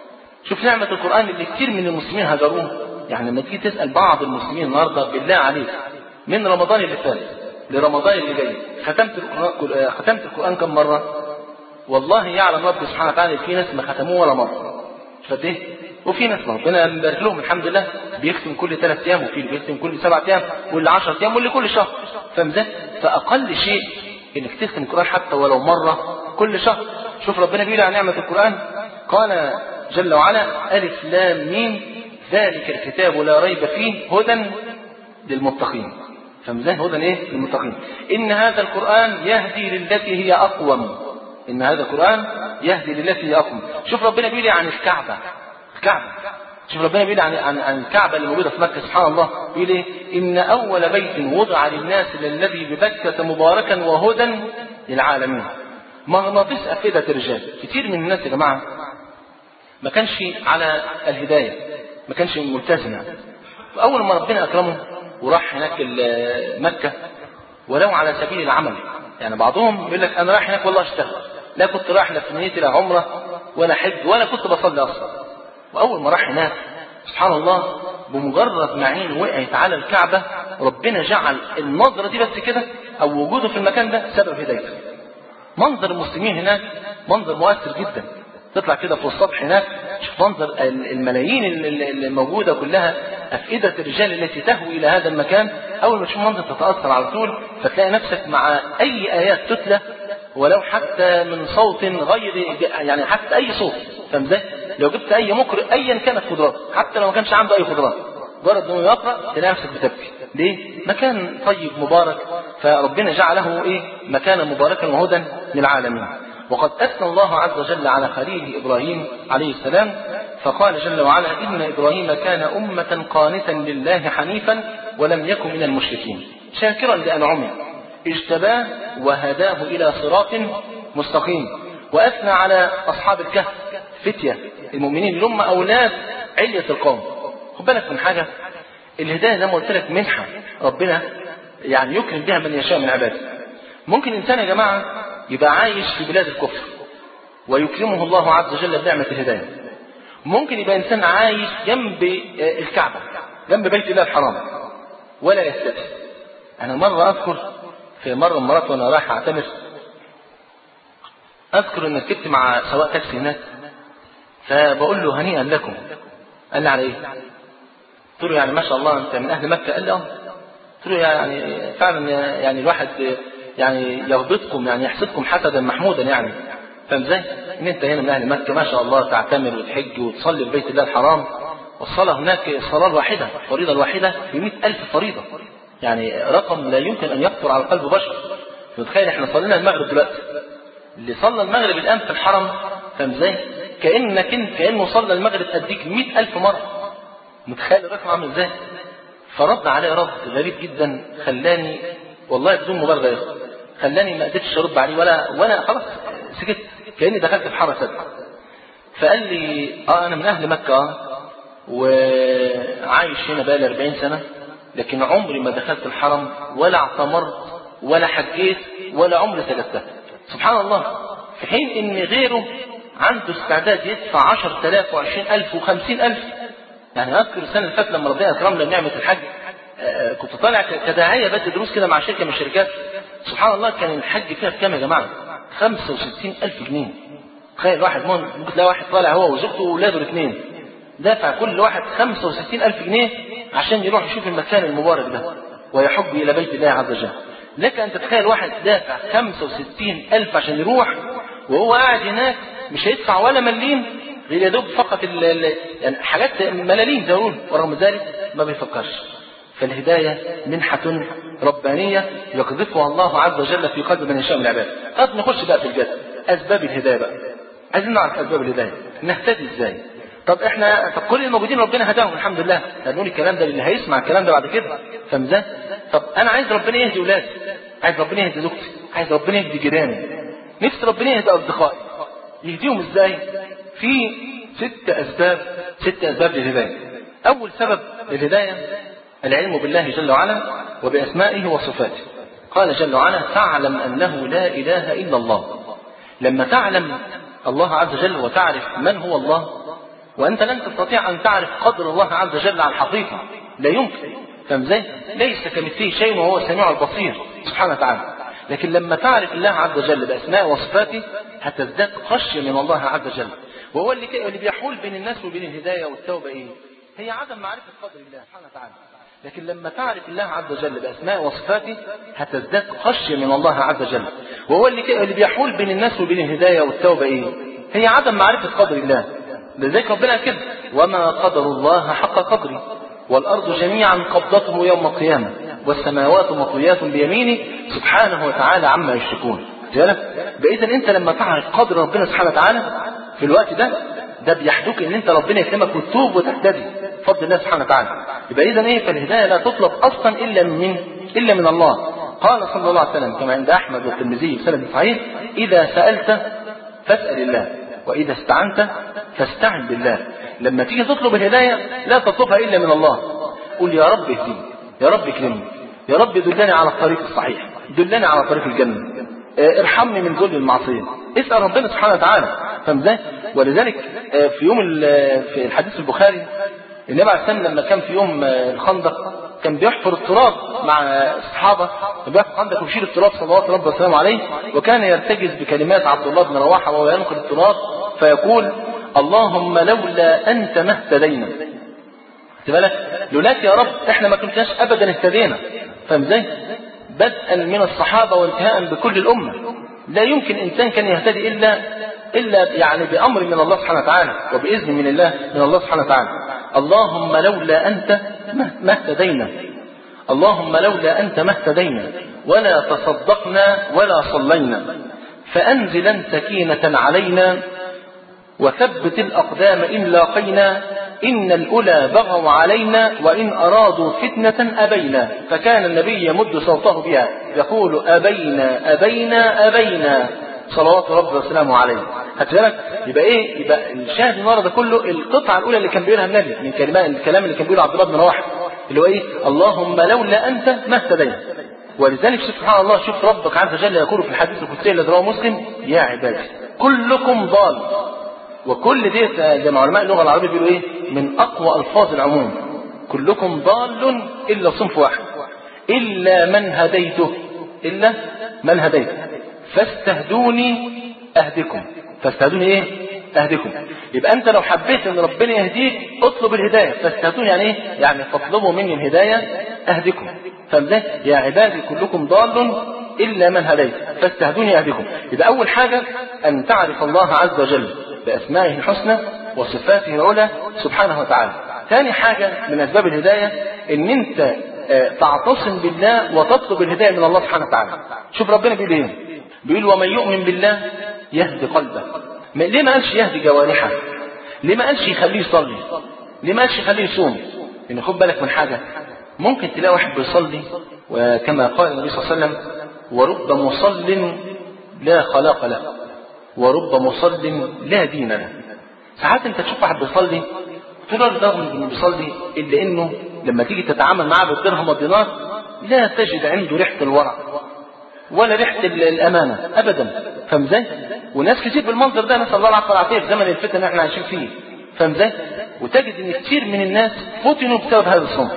شوف نعمة القرآن اللي كتير من المسلمين هجروه. يعني لما تيجي تسأل بعض المسلمين النهارده بالله عليك من رمضان اللي فات لرمضان اللي جاي ختمت القرآن ختمت القرآن كم مرة؟ والله يعلم رب سبحانه وتعالى في ناس ما ختموه ولا مرة. فده وفي ناس ربنا يبارك لهم الحمد لله بيختم كل ثلاث ايام، وفي اللي بيختم كل سبع ايام، واللي عشر ايام، واللي كل شهر. فاهم؟ فاقل شيء انك تختم القرآن حتى ولو مرة كل شهر. شوف ربنا بيقول عن نعمة القرآن قال جل وعلا ألف لام ميم ذلك الكتاب لا ريب فيه هدى للمتقين. فمزاه هدى ايه؟ للمتقين. إن هذا القرآن يهدي للتي هي أقوم. إن هذا القرآن يهدي للتي هي أقوم. شوف ربنا بيقول عن الكعبة. الكعبة شوف ربنا بيقول عن عن عن الكعبة اللي موجودة في مكة سبحان الله بيقول ايه؟ إن أول بيت وضع للناس للذي ببكة مباركا وهدى للعالمين. مغناطيس أفئدة الرجال. كتير من الناس يا جماعة ما كانش على الهداية، ما كانش ملتزم. يعني فأول ما ربنا أكرمه وراح هناك مكة ولو على سبيل العمل، يعني بعضهم يقول لك أنا رايح هناك والله اشتغل، لا كنت رايح لا في نيتي لا عمرة ولا حج ولا كنت بصلي أصلا. وأول ما راح هناك سبحان الله بمجرد ما عين وقعت على الكعبة ربنا جعل النظرة دي بس كده أو وجوده في المكان ده سبب هدايته. منظر المسلمين هناك منظر مؤثر جدا. تطلع كده في السطح هناك شوف منظر الملايين اللي موجودة كلها أفئدة الرجال التي تهوي إلى هذا المكان. أول ما تشوف منظر تتأثر على طول، فتلاقي نفسك مع أي آيات تتلى ولو حتى من صوت غير يعني حتى أي صوت. فاهم ازاي؟ لو جبت أي مقرئ أيا كانت قدراته حتى لو ما كانش عنده أي قدرات مجرد إنه يقرأ تلاقي نفسك بتبكي. ليه؟ مكان طيب مبارك، فربنا جعله إيه؟ مكانا مباركا وهدى للعالمين. وقد أثنى الله عز وجل على خليله إبراهيم عليه السلام فقال جل وعلا إن إبراهيم كان أمة قانتا لله حنيفا ولم يكن من المشركين شاكرا لأنعمه اجتباه وهداه إلى صراط مستقيم. وأثنى على أصحاب الكهف فتية المؤمنين اللي هم أولاد علية القوم. خد بالك من حاجة، الهداية زي ما قلت لك منحة ربنا يعني يكرم بها من يشاء من عباده. ممكن إنسان يا جماعة يبقى عايش في بلاد الكفر ويكرمه الله عز وجل بنعمة الهداية. ممكن يبقى إنسان عايش جنب الكعبة جنب بيت الله الحرام ولا يستطيع. أنا مرة أذكر في مرة مرات وأنا رايح أعتمر أذكر إن ركبت مع سواق تاكسي هناك فبقول له هنيئا لكم. قال لي على إيه؟ قلت له يعني ما شاء الله انت من اهل مكه؟ قال لي اه. قلت له يعني فعلا يعني الواحد يعني يغبطكم يعني يحسدكم حسدا محمودا يعني، فاهم ازاي؟ ان انت هنا من اهل مكه ما شاء الله تعتمر وتحج وتصلي في بيت الله الحرام، والصلاه هناك الصلاه الواحده الفريضه الواحده بمئة ألف فريضه، يعني رقم لا يمكن ان يخطر على قلب بشر. متخيل احنا صلينا المغرب دلوقتي، اللي صلى المغرب الان في الحرم فاهم ازاي؟ كانك انت كانه صلى المغرب اديك مئة ألف مره. متخيل الرقم عامل ازاي؟ فرد عليه رد غريب جدا خلاني والله بدون مبالغه يا اخوان، خلاني ما قدرتش ارد عليه ولا ولا خلاص سكت، كاني دخلت في حاره سد. فقال لي اه انا من اهل مكه اه وعايش هنا بقالي أربعين سنه، لكن عمري ما دخلت الحرم ولا اعتمرت ولا حجيت ولا عمري سجدتها. سبحان الله، في حين ان غيره عنده استعداد يدفع عشرة آلاف وعشرين ألف وخمسين ألف. يعني اذكر السنه اللي فاتت لما ربنا اكرمنا بنعمه الحج، آه كنت طالع كداعيه بدي دروس كده مع شركه من الشركات. سبحان الله كان الحج فيها بكام يا جماعه؟ خمسة وستين ألف جنيه. تخيل واحد ممكن تلاقي واحد طالع هو وزوجته واولاده الاثنين دافع كل واحد خمسة وستين ألف جنيه عشان يروح يشوف المكان المبارك ده ويحج الى بيت الله عز وجل. لك ان تتخيل واحد دافع خمسة وستين ألف عشان يروح، وهو قاعد هناك مش هيدفع ولا مليم غير يدوب فقط ال ال يعني حاجات ملاليم زي ما بيقولوا، ورغم ذلك ما بيفكرش. فالهداية منحة ربانية يقذفها الله عز وجل في قلب من يشاء من العباد. طب نخش بقى في الجد، أسباب الهداية بقى. عايزين نعرف أسباب الهداية، نهتدي إزاي؟ طب إحنا طب كل الموجودين ربنا هداهم الحمد لله، هنقول الكلام ده للي هيسمع الكلام ده بعد كده، فاهم ازاي؟ طب أنا عايز ربنا يهدي ولادي، عايز ربنا يهدي زوجتي، عايز ربنا يهدي جيراني، نفسي ربنا يهدي أصدقائي. يهديهم إزاي؟ في ست أسباب ست أسباب للهداية. أول سبب للهداية العلم بالله جل وعلا وبأسمائه وصفاته. قال جل وعلا فاعلم أنه لا إله إلا الله. لما تعلم الله عز وجل وتعرف من هو الله، وأنت لن تستطيع أن تعرف قدر الله عز وجل على الحقيقة، لا يمكن، فاهم ازاي؟ ليس كمثله شيء وهو السميع البصير سبحانه وتعالى. لكن لما تعرف الله عز وجل بأسمائه وصفاته هتزداد خشية من الله عز وجل. وهو اللي اللي بيحول بين الناس وبين الهداية والتوبة ايه؟ هي عدم معرفة قدر الله سبحانه وتعالى. لكن لما تعرف الله عز وجل بأسمائه وصفاته هتزداد خشية من الله عز وجل. وهو اللي اللي بيحول بين الناس وبين الهداية والتوبة ايه؟ هي عدم معرفة قدر الله. لذلك ربنا كده وما قدر الله حق قدره والأرض جميعا قبضته يوم القيامة والسماوات مطويات بيمينه سبحانه وتعالى عما يشركون. بإذن أنت لما تعرف قدر ربنا سبحانه وتعالى في الوقت ده ده بيحدوك ان انت ربنا يكرمك وتتوب وتهتدي بفضل الله سبحانه وتعالى. يبقى اذا ايه؟ فالهدايه لا تطلب اصلا الا من الا من الله. قال صلى الله عليه وسلم كما عند احمد والترمذي بسند صحيح اذا سالت فاسال الله واذا استعنت فاستعن بالله. لما تيجي تطلب الهدايه لا تطلبها الا من الله. قل يا رب اهديني، يا رب اكرمني، يا رب دلني على الطريق الصحيح، دلني على طريق الجنه، ارحمني من ذل المعصيه. اسال ربنا سبحانه وتعالى، فاهم ازاي؟ ولذلك في يوم في الحديث البخاري النبي عليه الصلاه والسلام لما كان في يوم الخندق كان بيحفر التراب مع الصحابه، بيحفر الخندق ويشيل التراب صلوات ربنا وسلامه عليه، وكان يرتجز بكلمات عبد الله بن رواحه وهو ينقل التراب فيقول اللهم لولا انت ما اهتدينا. خد بالك، لولاك يا رب احنا ما كناش ابدا اهتدينا، فاهم ازاي؟ بدءا من الصحابه وانتهاء بكل الامه. لا يمكن انسان كان يهتدي الا الا يعني بامر من الله سبحانه وتعالى وباذن من الله من الله سبحانه وتعالى. اللهم لولا انت ما اهتدينا، اللهم لولا انت ما اهتدينا ولا تصدقنا ولا صلينا، فانزلا سكينه علينا وثبت الاقدام ان لاقينا، إن الأولى بغوا علينا وإن أرادوا فتنة أبينا. فكان النبي يمد صوته بها يقول أبينا أبينا أبينا صلوات ربنا وسلامه عليه. هتلاقي يبقى إيه؟ يبقى الشاهد النهارده كله القطعة الأولى اللي كان بيقولها النبي من كلمات الكلام اللي كان بيقوله عبد الله بن رواحه اللي هو إيه؟ اللهم لولا أنت ما اهتدينا. ولذلك سبحان الله شوف ربك عز وجل يقول في الحديث القدسي الذي رواه مسلم يا عبادي كلكم ضال. وكل دي زي ما علماء اللغه العربيه بيقولوا ايه؟ من اقوى الفاظ العموم. كلكم ضال الا صنف واحد الا من هديته، الا من هديته فاستهدوني اهدكم. فاستهدوني ايه؟ أهدكم. يبقى أنت لو حبيت أن ربنا يهديك اطلب الهداية، فاستهدون يعني إيه؟ يعني فاطلبوا مني الهداية أهدكم. فمزاي يا عبادي كلكم ضال إلا من هديت فاستهدوني أهدكم. يبقى أول حاجة أن تعرف الله عز وجل بأسمائه الحسنى وصفاته العلى سبحانه وتعالى. ثاني حاجة من أسباب الهداية أن أنت تعتصم بالله وتطلب الهداية من الله سبحانه وتعالى. شوف ربنا بيقول إيه؟ بيقول ومن يؤمن بالله يهدي قلبه. ليه ما قالش يهدي جوارحه؟ ليه ما قالش يخليه يصلي؟ ليه ما قالش يخليه يصوم؟ إن خد بالك من حاجة، ممكن تلاقي واحد بيصلي وكما قال النبي صلى الله عليه وسلم ورب مصل لا خلاق له ورب مصل لا دين له. ساعات انت تشوف واحد بيصلي تقول رغم انه بيصلي الا انه لما تيجي تتعامل معاه بالدرهم والدينار لا تجد عنده ريحه الورع ولا ريحه الامانه ابدا. فاهم ازاي؟ وناس كتير بالمنظر ده، نسال الله العافيه والعافيه في زمن الفتن اللي احنا عايشين فيه. فاهم ازاي؟ وتجد ان كتير من الناس فتنوا بسبب هذا الصنف.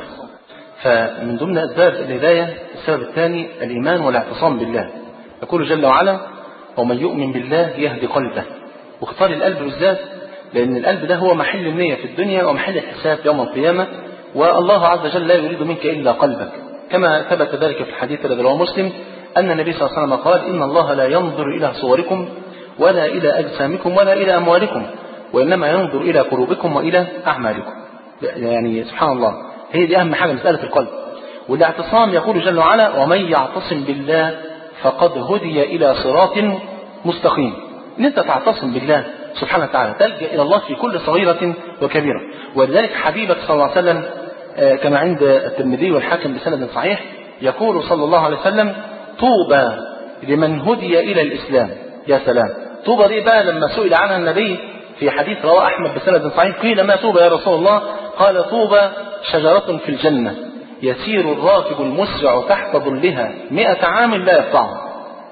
فمن ضمن اسباب الهدايه السبب الثاني الايمان والاعتصام بالله. يقول جل وعلا ومن يؤمن بالله يهدي قلبه. واختار القلب بالذات لأن القلب ده هو محل النية في الدنيا ومحل الحساب يوم القيامة، والله عز وجل لا يريد منك إلا قلبك، كما ثبت ذلك في الحديث الذي رواه مسلم أن النبي صلى الله عليه وسلم قال إن الله لا ينظر إلى صوركم ولا إلى أجسامكم ولا إلى أموالكم وإنما ينظر إلى قلوبكم وإلى أعمالكم. يعني سبحان الله، هي دي أهم حاجة مسألة القلب. والاعتصام يقول جل وعلا ومن يعتصم بالله فقد هدي إلى صراط مستقيم. إن أنت تعتصم بالله سبحانه وتعالى تلجأ إلى الله في كل صغيرة وكبيرة. ولذلك حبيبك صلى الله عليه وسلم كما عند الترمذي والحاكم بسند صحيح يقول صلى الله عليه وسلم طوبى لمن هدي إلى الإسلام. يا سلام، طوبى دي بقى لما سئل عنها النبي في حديث رواه أحمد بسند صحيح قيل ما طوبى يا رسول الله؟ قال طوبى شجرة في الجنة يسير الراكب المسرع تحت ظلها مئة عام لا يقطعها.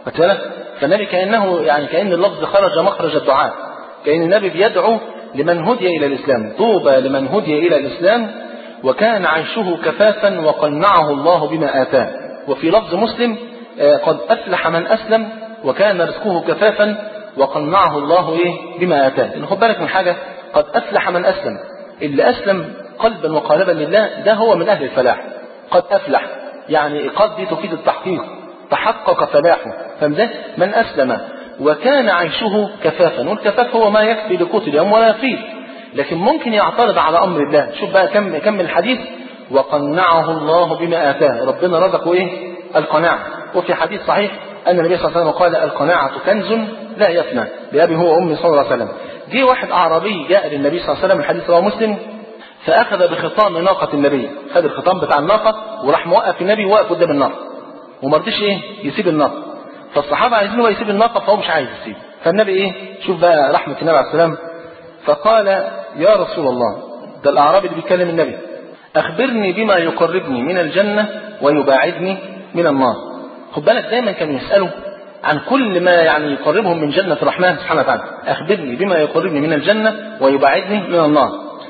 فالنبي كأنه يعني كأن اللفظ خرج مخرج الدعاء، كأن النبي بيدعو لمن هدي إلى الإسلام. طوبى لمن هدي إلى الإسلام وكان عيشه كفافا وقنعه الله بما آتاه. وفي لفظ مسلم قد أفلح من أسلم وكان رزقه كفافا وقنعه الله إيه بما آتاه. إن خد بالك من حاجة، قد أفلح من أسلم، اللي أسلم قلبا وقالبا لله ده هو من أهل الفلاح. قد أفلح يعني قد دي تفيد التحقيق، تحقق فلاحه. فمزه من أسلم وكان عيشه كفافا، والكفاف هو ما يكفي لقوت اليوم ولا يفيد، لكن ممكن يعترض على أمر الله. شوف بقى كم كم الحديث وقنعه الله بما آتاه، ربنا رزقه إيه؟ القناعة. وفي حديث صحيح أن النبي صلى الله عليه وسلم قال القناعة كنز لا يفنى بأبي هو وأمي صلى الله عليه وسلم. جه واحد أعرابي جاء للنبي صلى الله عليه وسلم، الحديث رواه مسلم، فأخذ بخطام ناقة النبي، خد الخطام بتاع الناقة وراح موقف النبي واقف قدام الناقة وما رضيش إيه يسيب الناقة. فالصحابة عايزين هو يسيب الناقة فهو مش عايز يسيب. فالنبي إيه؟ شوف بقى رحمة النبي عليه السلام، فقال يا رسول الله، ده الأعرابي اللي بيتكلم النبي، أخبرني بما يقربني من الجنة ويباعدني من النار. خد بالك دايما كانوا يسألوا عن كل ما يعني يقربهم من جنة الرحمن سبحانه وتعالى. أخبرني بما يقربني من الجنة ويباعدني من النار.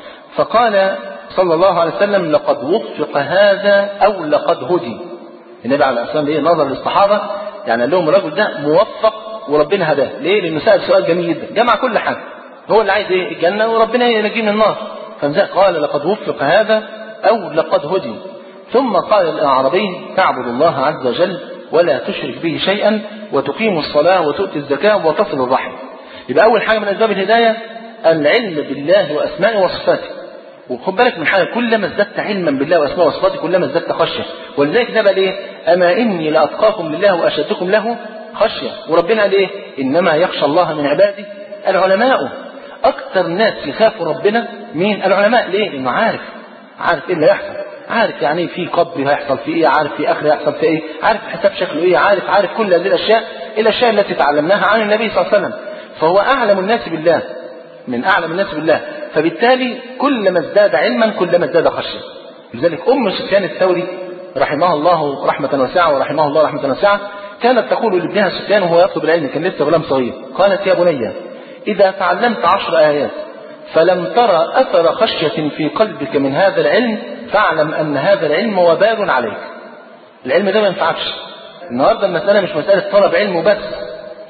فقال صلى الله عليه وسلم لقد وفق هذا أو لقد هدي. النبي عليه الصلاة والسلام نظر للصحابة يعني قال لهم الرجل ده موفق وربنا هداه. ليه؟ لأنه سأل سؤال جميل جدا، جمع كل حاجة، هو اللي عايز ايه؟ الجنة وربنا ينجيه من النار. فمزاق قال لقد وفق هذا أو لقد هدي. ثم قال الأعرابي تعبد الله عز وجل ولا تشرك به شيئا وتقيم الصلاة وتؤتي الزكاة وتصل الرحم. يبقى أول حاجة من أسباب الهداية العلم بالله وأسمائه وصفاته. وخد بالك من حاجة، كلما ازددت علما بالله وأسمائه وصفاته كلما ازددت خشية. ولذلك ده بقى ايه؟ أما إني لأتقاكم لله وأشدكم له خشية. وربنا قال ايه؟ إنما يخشى الله من عباده العلماء. أكثر ناس يخافوا ربنا مين؟ العلماء. ليه؟ لأنه عارف عارف إيه اللي هيحصل، عارف يعني في قبر هيحصل في ايه، عارف في اخر هيحصل في ايه، عارف الحساب شكله ايه، عارف عارف كل هذه الاشياء، الاشياء التي تعلمناها عن النبي صلى الله عليه وسلم. فهو اعلم الناس بالله، من اعلم الناس بالله، فبالتالي كلما ازداد علما كلما ازداد خشيه. لذلك ام سفيان الثوري رحمه الله رحمه واسعه ورحمه الله رحمه واسعه كانت تقول لابنها سفيان وهو يطلب العلم، كان لسه غلام صغير، قالت يا بني اذا تعلمت عشر ايات فلم ترى اثر خشيه في قلبك من هذا العلم فاعلم ان هذا العلم وبال عليك. العلم ده ما ينفعكش. النهارده المساله مش مساله طلب علم وبس،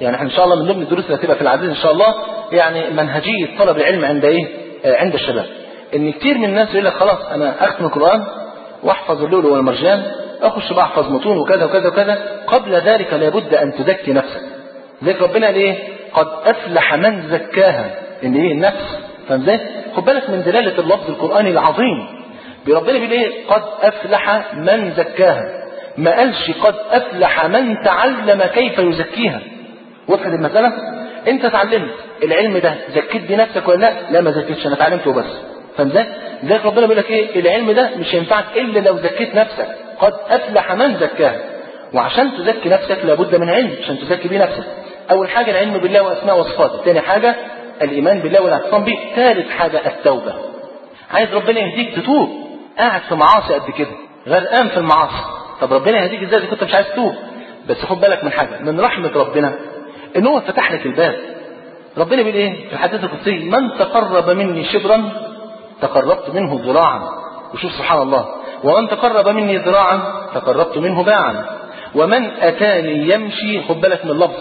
يعني احنا ان شاء الله من ضمن الدروس اللي هتبقى في العديد ان شاء الله يعني منهجيه طلب العلم عند ايه؟ آه عند الشباب. ان كتير من الناس يقول لك خلاص انا اختم القران واحفظ اللؤلؤ والمرجان، اخش بقى احفظ متون وكذا وكذا وكذا. قبل ذلك لابد ان تزكي نفسك. لذلك ربنا قال ايه؟ قد افلح من زكاها، ان ايه؟ النفس. فاهم ازاي؟ خد بالك من دلاله اللفظ القراني العظيم. ربنا بيقول ايه؟ قد افلح من زكاها، ما قالش قد افلح من تعلم كيف يزكيها. وضحت المساله؟ انت اتعلمت العلم ده، زكيت بنفسك ولا لا؟ لا ما زكيتش، انا اتعلمته بس. فاهم ازاي؟ لذلك ربنا بيقول لك ايه؟ العلم ده مش هينفعك الا لو زكيت نفسك. قد افلح من زكاها. وعشان تزكي نفسك لابد من علم عشان تزكي بيه نفسك. اول حاجه العلم بالله واسماء وصفاته، ثاني حاجه الايمان بالله والاعتصام به، ثالث حاجه التوبه. عايز ربنا يهديك تتوب، قاعد في معاصي قد كده، غرقان في المعاصي. طب ربنا يهديك ازاي اذا كنت مش عايز تتوب؟ بس خد بالك من حاجه، من رحمه ربنا ان هو فتح لك الباب. ربنا بيقول ايه في الحديث القدسي؟ من تقرب مني شبرا تقربت منه ذراعا. وشوف سبحان الله، ومن تقرب مني ذراعا تقربت منه باعا، ومن اتاني يمشي، خد بالك من اللفظ،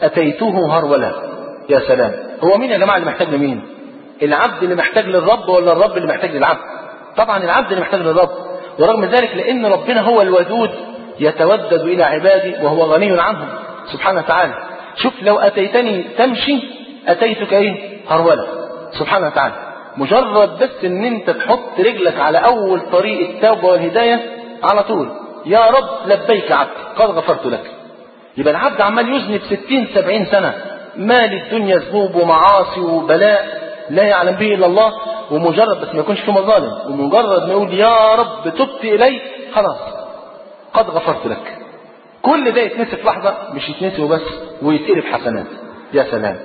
اتيته هرولا. يا سلام، هو مين يا جماعه اللي محتاج لمين؟ العبد اللي محتاج للرب ولا الرب اللي محتاج للعبد؟ طبعا العبد اللي محتاج للرب. ورغم ذلك لان ربنا هو الودود يتودد الى عباده وهو غني عنهم سبحانه وتعالى. شوف لو اتيتني تمشي اتيتك ايه؟ هرولا سبحانه وتعالى. مجرد بس ان انت تحط رجلك على اول طريق التوبه والهدايه على طول يا رب لبيك عبد قد غفرت لك. يبقى العبد عمال يذنب ستين سبعين سنه، مال الدنيا ذنوب ومعاصي وبلاء لا يعلم به الا الله، ومجرد بس ما يكونش فيه مظالم، ومجرد ما يقول يا رب تبت اليك خلاص قد غفرت لك. كل ده يتنسي في لحظه، مش يتنسي وبس ويتقلب حسنات. يا سلام،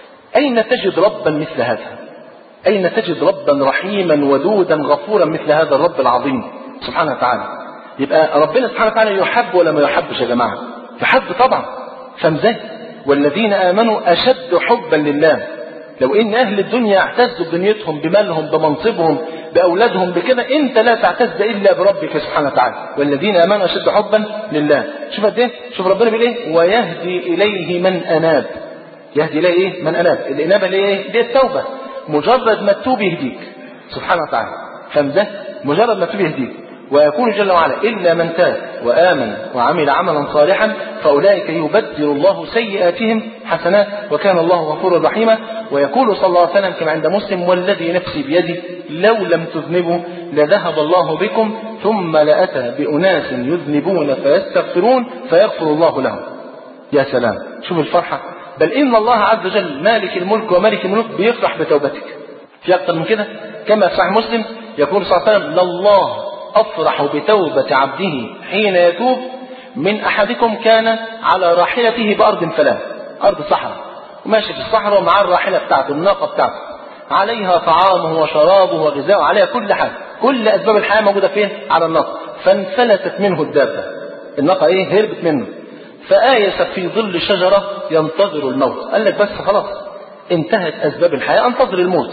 اين تجد ربا مثل هذا؟ اين تجد ربا رحيما ودودا غفورا مثل هذا الرب العظيم سبحانه وتعالى؟ يبقى ربنا سبحانه وتعالى يحب ولا ما يحبش يا جماعه؟ يحب طبعا. فمزاج والذين امنوا اشد حبا لله. لو ان اهل الدنيا اعتزوا بدنيتهم بمالهم بمنصبهم باولادهم بكده، انت لا تعتز الا بربك سبحانه وتعالى. والذين امنوا اشد حبا لله. شوف قد ايه؟ شوف ربنا بيقول ايه؟ ويهدي اليه من اناب. يهدي اليه ايه؟ من اناب. الانابه اللي ايه؟ دي التوبه. مجرد ما تتوب يهديك سبحانه وتعالى. فمزاج مجرد ما تتوب يهديك. ويقول جل وعلا إلا من تاب وآمن وعمل عملا صالحا فأولئك يبدل الله سيئاتهم حسنات وكان الله غفورا رحيما. ويقول صلى الله عليه وسلم كما عند مسلم والذي نفسي بيده لو لم تذنبوا لذهب الله بكم ثم لأتى بأناس يذنبون فيستغفرون فيغفر الله لهم. يا سلام، شوف الفرحة. بل إن الله عز وجل مالك الملك وملك الملوك بيفرح بتوبتك. في أكثر من كده كما في صحيح مسلم يقول صلى الله عليه وسلم لله أفرح بتوبة عبده حين يتوب من أحدكم كان على راحلته بأرض فلاة، أرض صحراء، وماشي في الصحراء ومع الراحلة بتاعته الناقة بتاعته، عليها طعامه وشرابه وغذاؤه، عليها كل حاجة، كل أسباب الحياة موجودة فين؟ على الناقة. فانفلتت منه الدابة، الناقة إيه؟ هربت منه، فآيس في ظل شجرة ينتظر الموت. قال لك بس خلاص انتهت أسباب الحياة، انتظر الموت.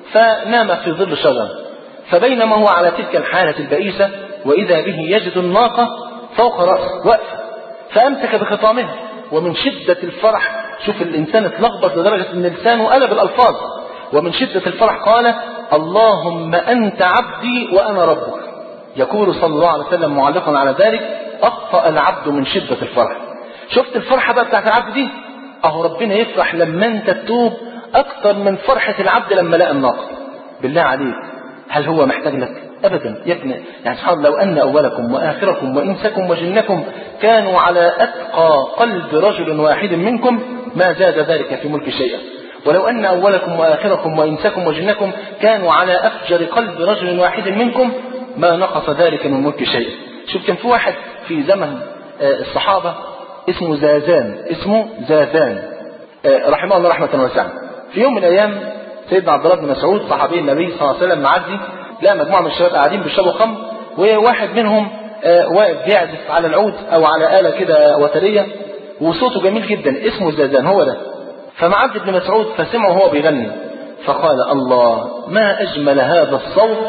فنام في ظل شجرة، فبينما هو على تلك الحالة البئيسة وإذا به يجد الناقة فوق رأسه واقفة، فأمسك بخطامها ومن شدة الفرح، شوف الإنسان اتلخبط لدرجة أن لسانه قلب الألفاظ، ومن شدة الفرح قال اللهم أنت عبدي وأنا ربك. يقول صلى الله عليه وسلم معلقا على ذلك أخطأ العبد من شدة الفرح. شفت الفرحة بقى بتاعت العبد دي؟ أهو ربنا يفرح لما أنت تتوب أكثر من فرحة العبد لما لقى الناقة. بالله عليك هل هو محتاج لك؟ أبدا يا ابن، يعني سبحان الله، لو أن أولكم وآخركم وإنسكم وجنكم كانوا على أتقى قلب رجل واحد منكم ما زاد ذلك في ملك شيئا، ولو أن أولكم وآخركم وإنسكم وجنكم كانوا على أفجر قلب رجل واحد منكم ما نقص ذلك من ملك شيئا. شوف كان في واحد في زمن الصحابة اسمه زازان، اسمه زازان رحمه الله رحمة واسعة. في يوم من الأيام سيدنا عبد الله بن مسعود صحابي النبي صلى الله عليه وسلم معدي، لا مجموعة من الشباب قاعدين بيشربوا خمر، وواحد منهم واقف بيعزف على العود أو على آلة كده وترية وصوته جميل جدا اسمه زازان، هو ده. فمعد ابن مسعود فسمعه هو بيغني فقال الله ما أجمل هذا الصوت،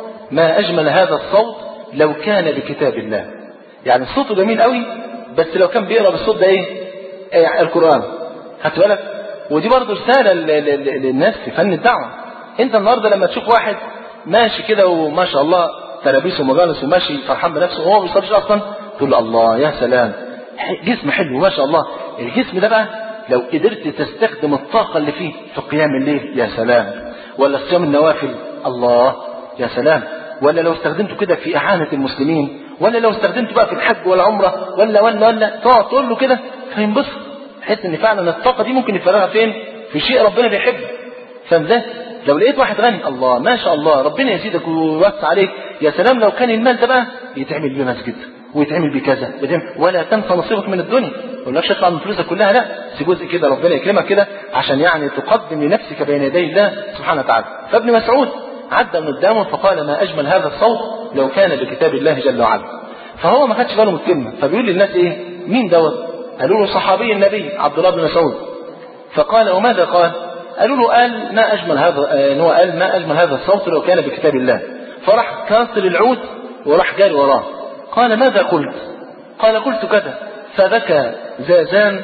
ما أجمل هذا الصوت لو كان بكتاب الله. يعني صوته جميل قوي، بس لو كان بيقرأ بالصوت ده ايه؟ ايه القرآن. خدت بالك؟ ودي برضه رسالة للناس في فن الدعوة. انت النهارده لما تشوف واحد ماشي كده وما شاء الله تلابيسه ومجالس وماشي فرحان بنفسه وهو ما بيصليش اصلا، تقول الله يا سلام جسم حلو ما شاء الله. الجسم ده بقى لو قدرت تستخدم الطاقة اللي فيه في قيام الليل يا سلام، ولا صيام النوافل الله يا سلام، ولا لو استخدمته كده في إعانة المسلمين، ولا لو استخدمته بقى في الحج والعمرة ولا ولا ولا تقعد تقول له كده فينبسط، تحس ان فعلا الطاقة دي ممكن يفرغها فين؟ في شيء ربنا بيحبه. فاهم ده؟ لو لقيت واحد غني الله ما شاء الله ربنا يزيدك ويوسع عليك، يا سلام لو كان المال ده بقى يتعمل بيه مسجد ويتعمل بيه كذا، ولا تنسى نصيبك من الدنيا. ما اقولكش اطلع من فلوسك كلها، لا، في جزء كده ربنا يكرمك كده عشان يعني تقدم لنفسك بين يدي الله سبحانه وتعالى. فابن مسعود عدى من قدامه فقال ما اجمل هذا الصوت لو كان بكتاب الله جل وعلا. فهو ما خدش باله من الكلمه، فبيقول للناس ايه مين دوت؟ قالوا له صحابي النبي عبد الله بن مسعود. فقال وماذا قال؟ قالوا له قال ما اجمل هذا، ان هو قال ما اجمل هذا الصوت لو كان بكتاب الله. فراح كاسر العود وراح جاري وراه. قال ماذا قلت؟ قال قلت كذا. فبكى زازان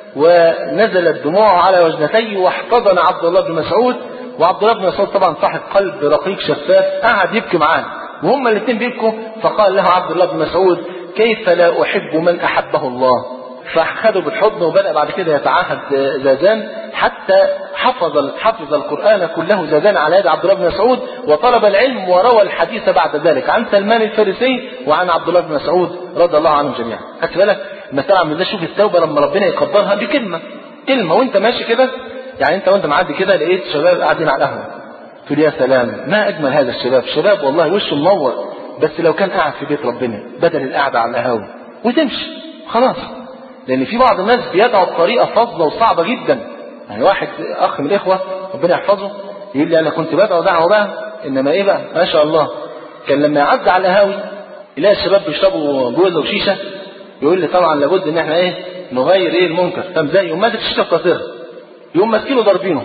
ونزلت دموعه على وجنتيه واحتضن عبد الله بن مسعود. وعبد الله بن مسعود طبعا صاحب قلب رقيق شفاف قعد يبكي معاه وهم الاثنين بيبكوا. فقال له عبد الله بن مسعود كيف لا احب من احبه الله. فاخذه بالحضن وبدأ بعد كده يتعاهد زازان حتى حفظ حفظ القرآن كله زازان على يد عبد الله بن مسعود، وطلب العلم وروى الحديث بعد ذلك عن سلمان الفارسي وعن عبد الله بن مسعود رضي الله عنهم جميعا. خدت بالك مثلا من ده؟ شوف التوبة لما ربنا يقدرها بكلمة كلمة وانت ماشي كده، يعني انت وانت معدي كده لقيت شباب قاعدين على القهوة تقول يا سلام ما اجمل هذا الشباب، شباب والله وشه منور، بس لو كان قاعد في بيت ربنا بدل القعدة على القهاوي وتمشي خلاص. لان في بعض الناس بيدعوا بطريقه فظه وصعبه جدا. يعني واحد اخ من الاخوه ربنا يحفظه يقول لي انا كنت بدعو دعوه بقى انما ايه بقى ما شاء الله، كان لما يعدي على القهاوي يلاقي الشباب بيشربوا جوزه وشيشه يقول لي طبعا لابد ان احنا ايه نغير ايه المنكر. فاهم ازاي؟ يقوم ماسك الشيشه بتصير يقوم ماسكينه ضاربينه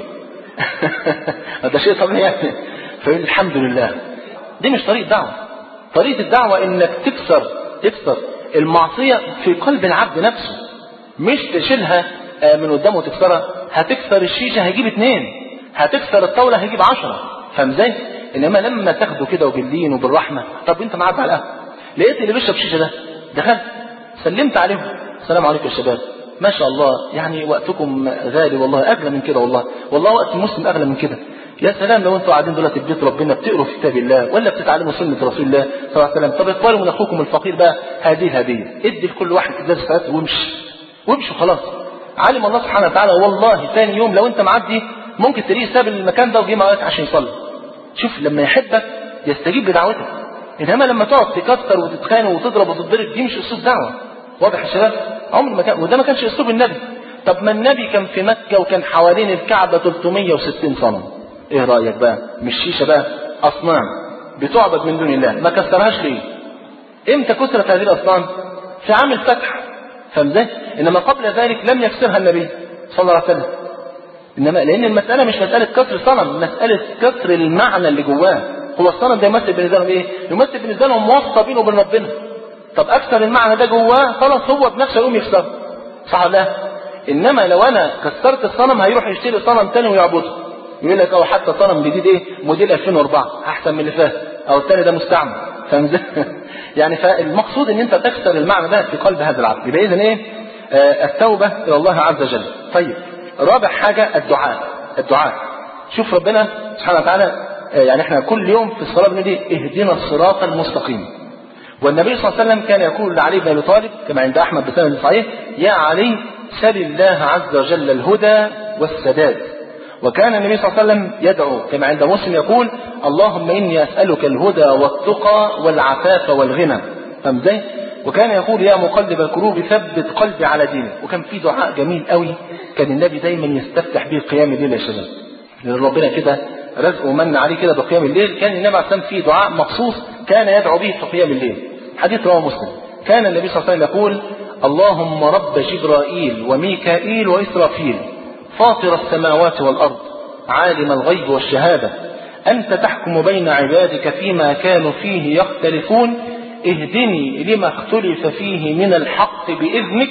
هذا شيء طبيعي يعني. فيقول الحمد لله دي مش طريقه دعوه. طريقه الدعوه انك تكسر تكسر المعصيه في قلب العبد نفسه، مش تشيلها من قدامه وتكسرها. هتكسر الشيشه هيجيب اتنين، هتكسر الطاوله هيجيب عشرة. فاهم ازاي؟ انما لما تاخده كده وباللين وبالرحمه. طب انت معدي على القهوه لقيت اللي بيشرب شيشه ده، دخلت سلمت عليهم السلام عليكم يا شباب ما شاء الله يعني وقتكم غالي والله، اغلى من كده والله، والله وقت المسلم اغلى من كده. يا سلام لو انتوا قاعدين دلوقتي في بيت ربنا بتقروا في كتاب الله ولا بتتعلموا سنه رسول الله صلى الله عليه وسلم. طب اقبلوا من اخوكم الفقير بقى هذه الهديه، ادي لكل واحد ازازه ثلاثه وامشي وامشي خلاص. علم الله سبحانه وتعالى والله ثاني يوم لو انت معدي ممكن تلاقيه ساب المكان ده وجه معاك عشان يصلي. شوف لما يحبك يستجيب لدعوتك. انما لما تقعد تكسر وتتخانق وتضرب وتضرب دي مش اسلوب دعوه. واضح يا شباب؟ عمر ما كان، وده ما كانش اسلوب النبي. طب ما النبي كان في مكه وكان حوالين الكعبه ثلاثمية وستين صنم. ايه رايك بقى؟ مش شيشه بقى، اصنام بتعبد من دون الله، ما كسرهاش ليه؟ امتى كسرت هذه الاصنام؟ في عام الفتح. فاهم ازاي؟ انما قبل ذلك لم يكسرها النبي صلى الله عليه وسلم. انما لان المساله مش مساله كسر صنم، مساله كسر المعنى اللي جواه. هو الصنم ده يمثل بالنسبه لهم ايه؟ يمثل بالنسبه لهم واسطه بينه وبين ربنا. طب اكسر المعنى ده جواه خلاص هو بنفسه يقوم يكسره. صح ولا لا؟ انما لو انا كسرت الصنم هيروح يشتري صنم تاني ويعبده. يقول لك او حتى صنم جديد ايه موديل ألفين وأربعة احسن من اللي فات، او الثاني ده مستعمل. فاهم ازاي؟ يعني فالمقصود ان انت تكسر المعنى ده في قلب هذا العبد. يبقى اذا ايه؟ آه التوبه الى الله عز وجل. طيب رابع حاجه الدعاء. الدعاء شوف ربنا سبحانه وتعالى آه يعني احنا كل يوم في الصلاه بنقول اهدنا الصراط المستقيم. والنبي صلى الله عليه وسلم كان يقول لعلي بن ابي طالب كما عند احمد بسند صحيح يا علي سل الله عز وجل الهدى والسداد. وكان النبي صلى الله عليه وسلم يدعو كما عند مسلم يقول اللهم إني أسألك الهدى والتقى والعفاف والغنى. فاهم ازاي؟ وكان يقول يا مقلب القلوب ثبت قلبي على دينك. وكان في دعاء جميل قوي كان النبي دايما يستفتح به قيام الليل يا شباب. لأن ربنا كده رزقه ومن عليه كده بقيام الليل. كان النبي عليه الصلاة والسلام في دعاء مخصوص كان يدعو به في قيام الليل. حديث رواه مسلم. كان النبي صلى الله عليه وسلم يقول اللهم رب جبرائيل وميكائيل وإسرافيل فاطر السماوات والأرض عالم الغيب والشهادة أنت تحكم بين عبادك فيما كانوا فيه يختلفون اهدني لما اختلف فيه من الحق بإذنك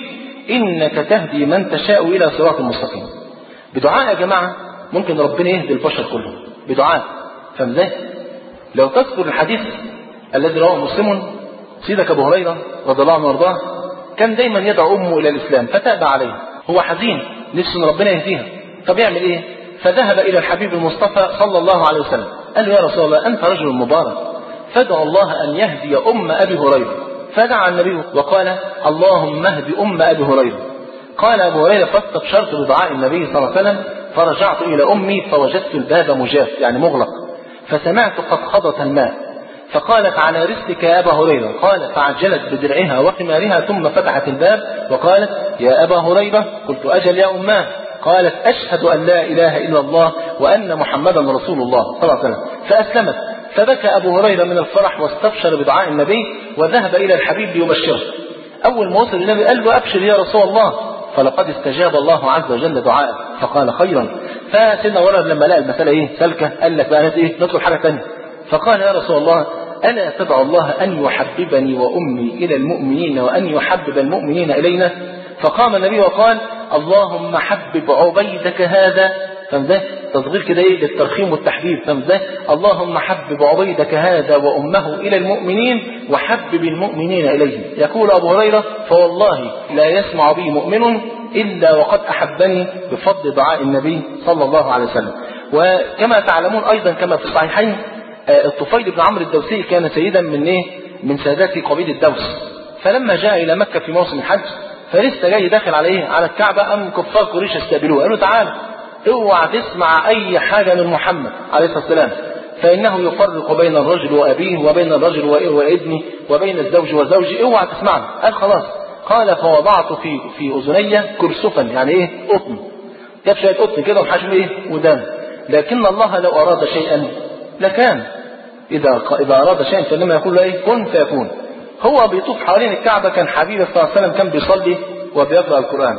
إنك تهدي من تشاء إلى صراط مستقيم. بدعاء يا جماعة ممكن ربنا يهدي البشر كلهم بدعاء. فاهم ازاي؟ لو تذكر الحديث الذي رواه مسلم، سيدك أبو هريرة رضي الله عنه وارضاه كان دايما يدعو أمه إلى الإسلام فتأبى عليه، هو حزين نفسه ان ربنا يهديها، طب يعمل إيه؟ فذهب إلى الحبيب المصطفى صلى الله عليه وسلم قال له يا رسول الله أنت رجل مبارك فادعو الله أن يهدي أم أبي هريرة. فدعا النبي وقال اللهم اهد أم أبي هريرة. قال أبو هريرة فاستبشرت بدعاء النبي صلى الله عليه وسلم فرجعت إلى أمي فوجدت الباب مجاف يعني مغلق، فسمعت خضخضة الماء فقالت على رسلك يا أبا هريرة. قال فعجلت بدرعها وخمارها ثم فتحت الباب وقالت يا أبا هريرة. قلت أجل يا أماه. قالت أشهد أن لا إله إلا الله وأن محمدا رسول الله صلى الله عليه وسلم. فأسلمت. فبكى أبو هريرة من الفرح واستبشر بدعاء النبي وذهب إلى الحبيب ليبشره. أول ما وصل النبي قال له أبشر يا رسول الله فلقد استجاب الله عز وجل دعائك. فقال خيرا. فسيدنا ولد لما لقى المسألة إيه سلكة قال لك بقى إيه نطلب حاجة ثانية. فقال يا رسول الله ألا تدعو الله أن يحببني وأمي إلى المؤمنين وأن يحبب المؤمنين إلينا؟ فقام النبي وقال اللهم حبب عبيدك هذا. فمده تصغير كده ايه للترخيم والتحبيب. فمده اللهم حبب عبيدك هذا وأمه إلى المؤمنين وحبب المؤمنين إليه. يقول أبو هريرة فوالله لا يسمع بي مؤمن إلا وقد أحبني بفضل دعاء النبي صلى الله عليه وسلم. وكما تعلمون أيضا كما في الصحيحين الطفيل بن عمرو الدوسي كان سيدا من ايه من سادات قبيل الدوس. فلما جاء إلى مكة في موسم الحج فلسه جاي داخل على ايه على الكعبة أم كفار قريش استقبلوه قالوا تعالى اوعى تسمع أي حاجة من محمد عليه الصلاة والسلام فإنه يفرق بين الرجل وأبيه وبين الرجل وابنه وبين الزوج وزوجه اوعى تسمعنا. قال خلاص. قال فوضعت في في أذني كرسفا يعني ايه قطن، جاب شوية قطن كده وحشم ايه ودان. لكن الله لو أراد شيئا لكان، إذا إذا أراد شيئا فإنما يقول له إيه كن فيكون. هو بيطوف حوالين الكعبة كان حبيبه صلى الله عليه وسلم كان بيصلي وبيقرأ القرآن.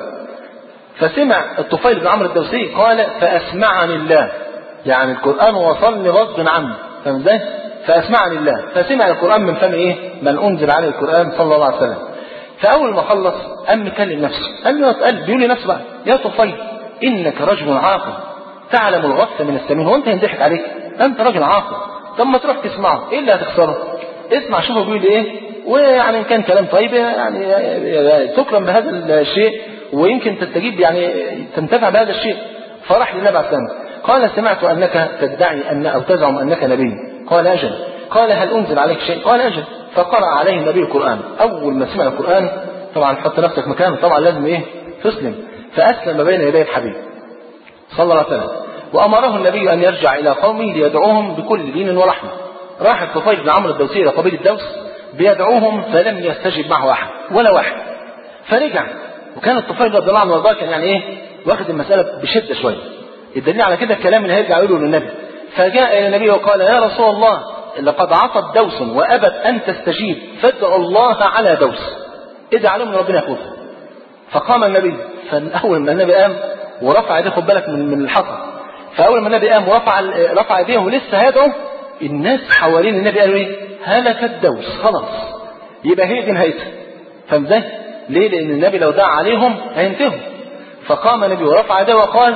فسمع الطفيل بن عمرو الدوسي قال فأسمعني الله يعني القرآن وصلني غصب عنه. فاهم ازاي؟ فأسمعني الله. فسمع القرآن من فم إيه من أنزل عليه القرآن صلى الله عليه وسلم. فأول ما خلص قام مكلم نفسه قال له قال بيقول لنفسه بقى يا طفيل إنك رجل عاقل تعلم الغث من السمين. هو أنت ينضحك عليك؟ أنت راجل عاقل. طب ما تروح تسمعه ايه اللي هتخسره؟ اسمع شوفه بيقول ايه ويعني ان كان كلام طيب يعني تكرم بهذا الشيء ويمكن تستجيب يعني تنتفع بهذا الشيء. فراح للنبي عليه السلام قال سمعت انك تدعي ان او تزعم انك نبي. قال اجل. قال هل انزل عليك شيء؟ قال اجل. فقرأ عليه النبي القرآن. اول ما سمع القرآن طبعا حط نفسك مكانه طبعا لازم ايه تسلم. فاسلم بين يدي الحبيب صلى الله عليه وسلم وأمره النبي أن يرجع إلى قومه ليدعوهم بكل دين ورحمة. راح الطفيل بن عمرو الدوسي إلى قبيل الدوس بيدعوهم فلم يستجب معه أحد ولا واحد. فرجع وكان الطفيل رضي الله عنه وارضاه كان يعني إيه واخد المسألة بشدة شوية. الدليل على كده الكلام اللي هيرجع يقوله للنبي. فجاء إلى النبي وقال يا رسول الله لقد عصت دوس وأبت أن تستجيب فادعوا الله على دوس ادعى لهم ربنا يقوله. فقام النبي فأول ما النبي قام ورفع يديه خد بالك من من الحطب. فأول ما النبي قام ورفع رفع يديه ولسه هيدعو الناس حوالين النبي قالوا ايه هلك الدوس خلاص يبقى هي دي نهايتها. فاهم ازاي؟ ليه؟ لأن النبي لو دعا عليهم هينتهوا. فقام النبي ورفع يديه وقال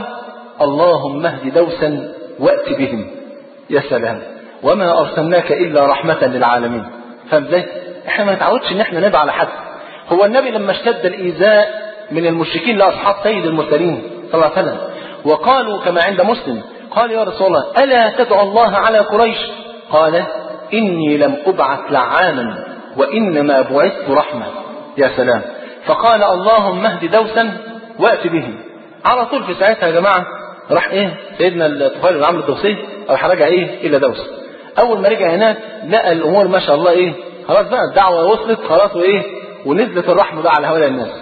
اللهم اهد دوسا وأت بهم. يا سلام وما أرسلناك إلا رحمة للعالمين. فاهم ازاي؟ احنا ما نتعودش ان احنا ندعى على حد. هو النبي لما اشتد الإيذاء من المشركين لأصحاب سيد المرسلين صلى الله عليه وسلم وقالوا كما عند مسلم قال يا رسول الله ألا تدعو الله على قريش؟ قال إني لم أبعث لعانا وإنما بعثت رحمة. يا سلام. فقال اللهم اهد دوسا وأت بهم. على طول في ساعتها يا جماعة راح ايه سيدنا الطفيل بن عمرو الدوسي راح رجع ايه الى دوس. اول ما رجع هناك لقى الامور ما شاء الله ايه خلاص بقى الدعوة وصلت خلاص وايه ونزلت الرحمة بقى على هؤلاء الناس.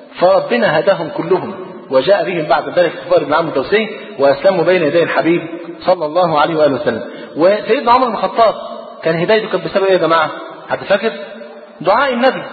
فربنا هداهم كلهم وجاء بهم بعد ذلك الطفيل بن عمرو الدوسي واسلموا بين يدي الحبيب صلى الله عليه واله وسلم. وسيدنا عمر بن الخطاب كان هدايته كانت بسبب ايه يا جماعه؟ حد فاكر؟ دعاء النبي.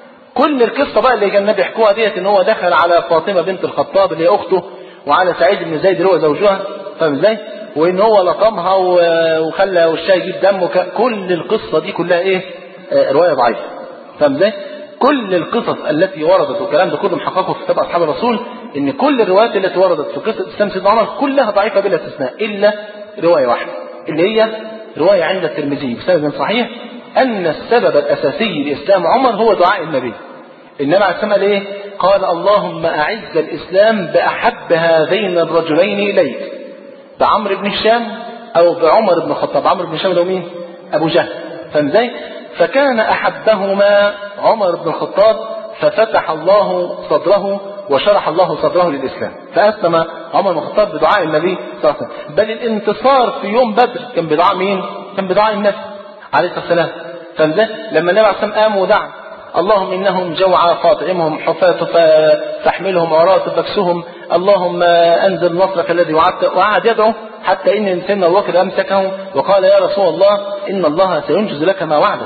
كل القصه بقى اللي كان النبي يحكوها ديت ان هو دخل على فاطمه بنت الخطاب اللي هي اخته وعلى سعيد بن زيد اللي هو زوجها فاهم ازاي؟ وان هو لطمها وخلى وشها يجيب دم وك... كل القصه دي كلها ايه؟ آه روايه ضعيفه. فاهم ازاي؟ كل القصص التي وردت والكلام ده كله محققه في كتاب أصحاب الرسول، إن كل الروايات التي وردت في قصة إسلام سيدنا عمر كلها ضعيفة بلا استثناء إلا رواية واحدة، اللي هي رواية عند الترمذي بسند صحيح أن السبب الأساسي لإسلام عمر هو دعاء النبي. النبي عليه السلام قال إيه؟ قال اللهم أعز الإسلام بأحب هذين الرجلين إليك، بعمرو بن هشام أو بعمر بن الخطاب. عمرو بن هشام ده مين؟ أبو جهل. فاهم ازاي؟ فكان أحبهما عمر بن الخطاب ففتح الله صدره وشرح الله صدره للإسلام، فأسلم عمر بن الخطاب بدعاء النبي صلى الله عليه وسلم. بل الانتصار في يوم بدر كان بدعاء مين؟ كان بدعاء النبي عليه الصلاة والسلام. فاهم ازاي؟ لما النبي عليه الصلاة والسلام قام ودعا اللهم إنهم جوعى فاطعمهم حفاة فاحملهم عراة فاكسهم اللهم أنزل نصرك الذي وعدت، وقعد يدعو حتى إن سيدنا أبو بكر أمسكه وقال يا رسول الله إن الله سينجز لك ما وعدك.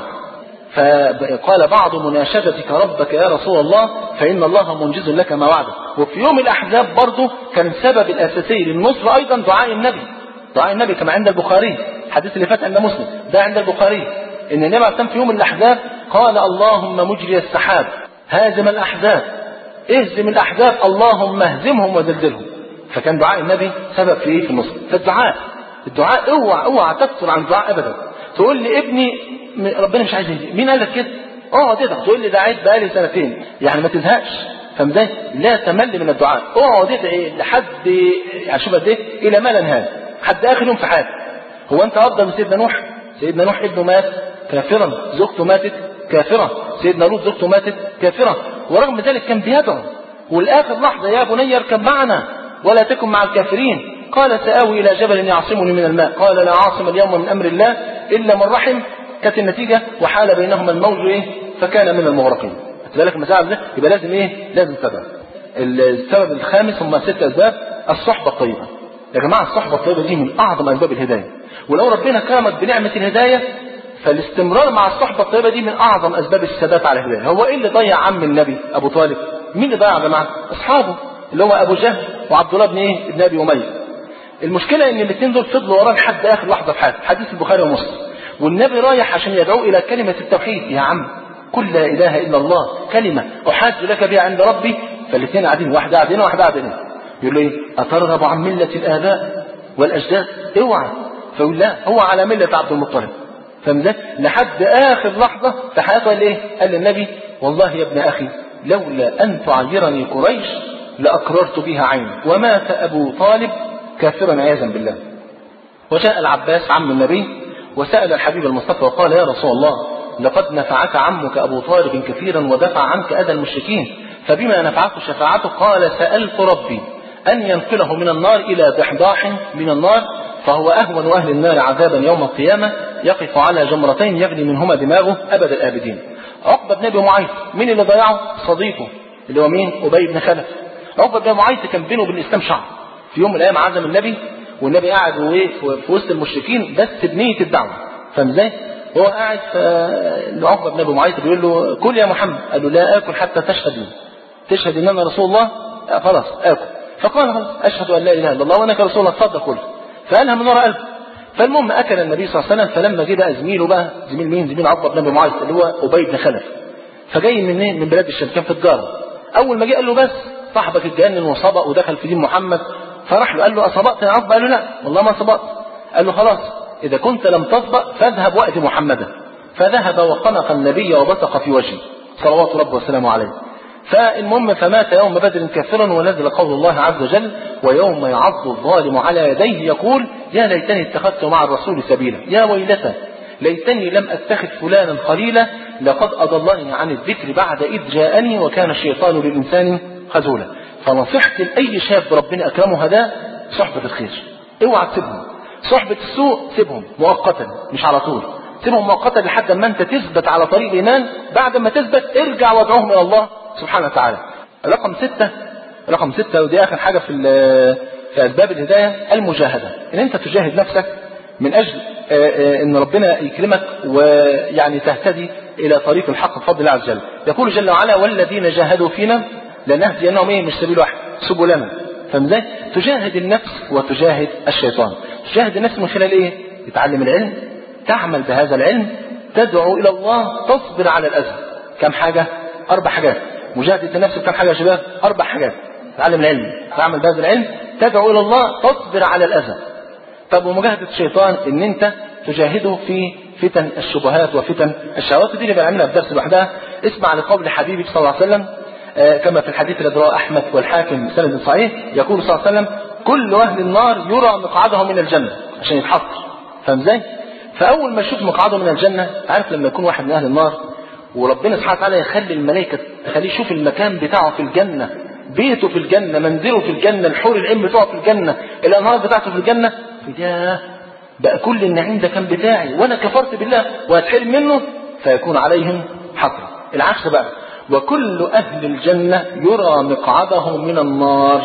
فقال بعض مناشدتك ربك يا رسول الله فإن الله منجز لك ما وعدك. وفي يوم الأحزاب برضه كان السبب الأساسي للنصر أيضا دعاء النبي، دعاء النبي كما عند البخاري، الحديث اللي فات عند مسلم ده عند البخاري، إن النبي عليه الصلاة في يوم الأحزاب قال اللهم مجري السحاب هازم الأحزاب اهزم الأحزاب اللهم اهزمهم وزلزلهم. فكان دعاء النبي سبب في ايه؟ في النصر. فالدعاء الدعاء اوعى اوعى تكثر عن الدعاء ابدا. تقول لي ابني ربنا مش عايز يهدي، مين قال لك كده؟ اقعد ادعي. تقول لي دعيت بقالي سنتين، يعني ما تزهقش. فاهم ازاي؟ لا تمل من الدعاء، اقعد ادعي لحد يعني شوف قد ايه الى ما لا نهايه، حد اخر يوم في حياتك. هو انت افضل من سيدنا نوح؟ سيدنا نوح ابنه مات كافرا، زوجته ماتت كافرة، سيدنا لوط زوجته ماتت كافرة، ورغم ذلك كان بيدعو. والآخر لحظة يا بني اركب معنا ولا تكن مع الكافرين. قال سآوي إلى جبل يعصمني من الماء قال لا عاصم اليوم من أمر الله إلا من رحم. كانت النتيجة وحال بينهما الموج إيه؟ فكان من المغرقين. ذلك المساعد ده يبقى لازم إيه؟ لازم تدعو. السبب الخامس هم ست أسباب. الصحبة الطيبة. يا جماعة الصحبة الطيبة دي من أعظم أسباب الهداية، ولو ربنا كرمك بنعمة الهداية فالاستمرار مع الصحبة الطيبة دي من أعظم أسباب الثبات على الهداية. هو إيه اللي ضيع عم النبي أبو طالب؟ مين اللي ضيع يا جماعة؟ أصحابه اللي هو أبو جهل وعبد الله بن إيه؟ ابن أبي أمية. المشكلة إن الاثنين دول فضلوا وراه لحد آخر لحظة في حياته، حديث البخاري ومسلم. والنبي رايح عشان يدعو إلى كلمة التوحيد، يا عم قل لا إله إلا الله كلمة أحاج لك بها عند ربي. فالاثنين قاعدين، واحد قاعدين وواحد قاعدين. يقول له إيه؟ أترغب عن ملة الآباء والأجداد؟ اوعى. فيقول لا هو على ملة عبد المطلب. فمزاج لحد آخر لحظة في حياته قال إيه؟ قال للنبي والله يا ابن أخي لولا أن تعيرني قريش لأقررت بها عيني. ومات أبو طالب كافرا عياذا بالله. وجاء العباس عم النبي وسأل الحبيب المصطفى وقال يا رسول الله لقد نفعك عمك أبو طالب كثيرا ودفع عنك أذى المشركين، فبما نفعته شفاعته؟ قال سألت ربي أن ينقله من النار إلى ضحضاح من النار فهو أهون أهل النار عذابا يوم القيامة يقف على جمرتين يغلي منهما دماغه أبد الآبدين. عقبة بن أبي معيط مين اللي ضيعه؟ صديقه اللي هو مين؟ أبي بن خلف. عقبة بن أبي معيط كان بينه وبين الإسلام شعر. في يوم من الأيام عزم النبي والنبي قاعد في وسط المشركين بس بنية الدعوة. فاهم ازاي؟ هو قاعد عقبة بن أبي معيط بيقول له كل يا محمد. قال له لا آكل حتى تشهد لي، تشهد إن أنا رسول الله. خلاص آكل. فقال خلاص أشهد أن لا إله إلا الله وأنك رسول الله، اتفضل كل. فقالها من وراء قلبه. فالمهم أكل النبي صلى الله عليه وسلم. فلما جه بقى زميله بقى، زميل مين؟ زميل عقبة بن أبي معيط اللي هو أبي بن خلف. فجاي منين؟ من بلاد الشام، كان في تجارة. أول ما جه قال له بس صاحبك اتجنن وصبأ ودخل في دين محمد. فراح له قال له أصبأت يا عقبة؟ قال له لا والله ما صبأت. قال له خلاص إذا كنت لم تصبأ فاذهب وأت محمدا. فذهب وخنق النبي وبصق في وجهه صلوات ربه وسلامه عليه. فالمهم فمات يوم بدر كافرا. ونزل قول الله عز وجل ويوم يعض الظالم على يديه يقول يا ليتني اتخذت مع الرسول سبيلا يا ويلتى ليتني لم اتخذ فلانا خليلا لقد اضلني عن الذكر بعد اذ جاءني وكان الشيطان للانسان خذولا. فنصيحتي لاي شاب ربنا اكرمه هذا صحبة الخير، اوعى تسيبهم. صحبة السوء سيبهم مؤقتا مش على طول، سيبهم مؤقتا لحد ما انت تثبت على طريق الايمان. بعد ما تثبت ارجع وادعوهم الى الله سبحانه وتعالى. رقم ستة رقم ستة ودي آخر حاجة في في أسباب الهداية المجاهدة. إن أنت تجاهد نفسك من أجل إن ربنا يكرمك ويعني تهتدي إلى طريق الحق بفضل الله عز وجل. يقول جل وعلا والذين جاهدوا فينا لنهدينهم إيه؟ مش سبيل واحد، سبلنا. فمزاي تجاهد النفس وتجاهد الشيطان. تجاهد النفس من خلال إيه؟ تتعلم العلم، تعمل بهذا العلم، تدعو إلى الله، تصبر على الأذى. كم حاجة؟ اربع حاجات. مجاهده النفس بكم حاجه يا شباب؟ اربع حاجات. تعلم العلم، تعمل بهذا العلم، تدعو الى الله، تصبر على الاذى. طب ومجاهده الشيطان ان انت تجاهده في فتن الشبهات وفتن الشهوات، دي اللي بنعملها في درس لوحدها. اسمع لقول حبيبك صلى الله عليه وسلم آه كما في الحديث الذي رواه احمد والحاكم بسند صحيح، يقول صلى الله عليه وسلم: كل اهل النار يرى مقعده من الجنه، عشان يتحصر. فاهم ازاي؟ فاول ما يشوف مقعده من الجنه، عارف لما يكون واحد من اهل النار وربنا سبحانه وتعالى يخلي الملائكه تخليه يشوف المكان بتاعه في الجنه، بيته في الجنه، منزله في الجنه، الحور العين بتاعه في الجنه، الانهار بتاعته في الجنه، ياه بقى كل النعيم ده كان بتاعي وانا كفرت بالله واتحرم منه، فيكون عليهم حسرة. العكس بقى: وكل اهل الجنه يرى مقعده من النار،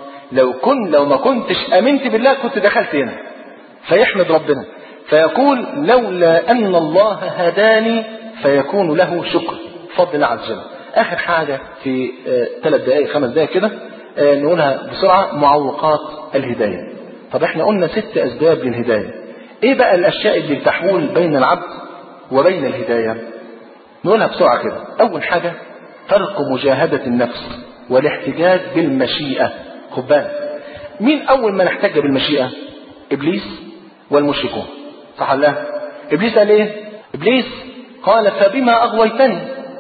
لو كن لو ما كنتش امنت بالله كنت دخلت هنا. فيحمد ربنا فيقول: لولا ان الله هداني، فيكون له شكر بفضل الله عز وجل. اخر حاجه في ثلاث آه دقائق خمس دقائق كده آه نقولها بسرعه: معوقات الهدايه. طب احنا قلنا ست اسباب للهدايه. ايه بقى الاشياء اللي تحول بين العبد وبين الهدايه؟ نقولها بسرعه كده. اول حاجه: ترك مجاهده النفس والاحتجاج بالمشيئه. خد بالك، مين اول ما نحتج بالمشيئه؟ ابليس والمشركون، صح ولا لا؟ ابليس قال ايه؟ ابليس قال: فبما اغويتني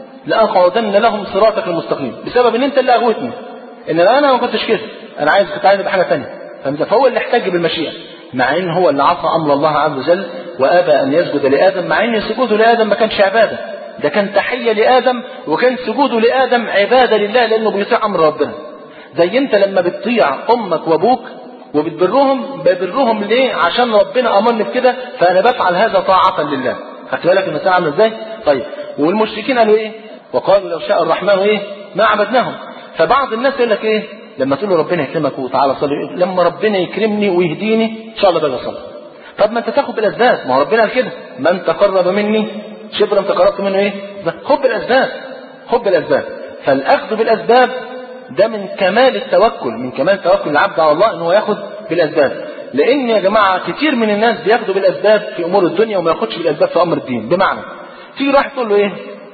لاقعدن لهم صراطك المستقيم، بسبب ان انت اللي اغويتني، ان انا ما كنتش كده، انا عايز كنت عايز بحاجه ثانيه. فهو اللي احتج بالمشيئه، مع ان هو اللي عصى امر الله عز وجل وابى ان يسجد لادم، مع ان سجوده لادم ما كانش عباده، ده كان تحيه لادم، وكان سجوده لادم عباده لله لانه بيطيع امر ربنا. زي انت لما بتطيع امك وابوك وبتبرهم، ببرهم ليه؟ عشان ربنا امرني بكده، فانا بفعل هذا طاعه لله. خدت بالك المسألة عامله ازاي؟ طيب، والمشركين قالوا ايه؟ وقالوا لو شاء الرحمن ايه؟ ما عبدناهم. فبعض الناس يقول لك ايه؟ لما تقول له ربنا يكرمك وتعالى صلي، لما ربنا يكرمني ويهديني ان شاء الله باجي اصلي. طب ما انت تاخد بالاسباب، ما هو ربنا قال كده: من تقرب مني شبرا تقربت منه ايه؟ خد بالاسباب، خد بالاسباب. فالاخذ بالاسباب ده من كمال التوكل، من كمال توكل العبد على الله ان هو ياخد بالاسباب. لان يا جماعه كتير من الناس بياخدوا بالاسباب في امور الدنيا وما ياخدش بالاسباب في امر الدين. بمعنى تيجي واحد تقول له ايه؟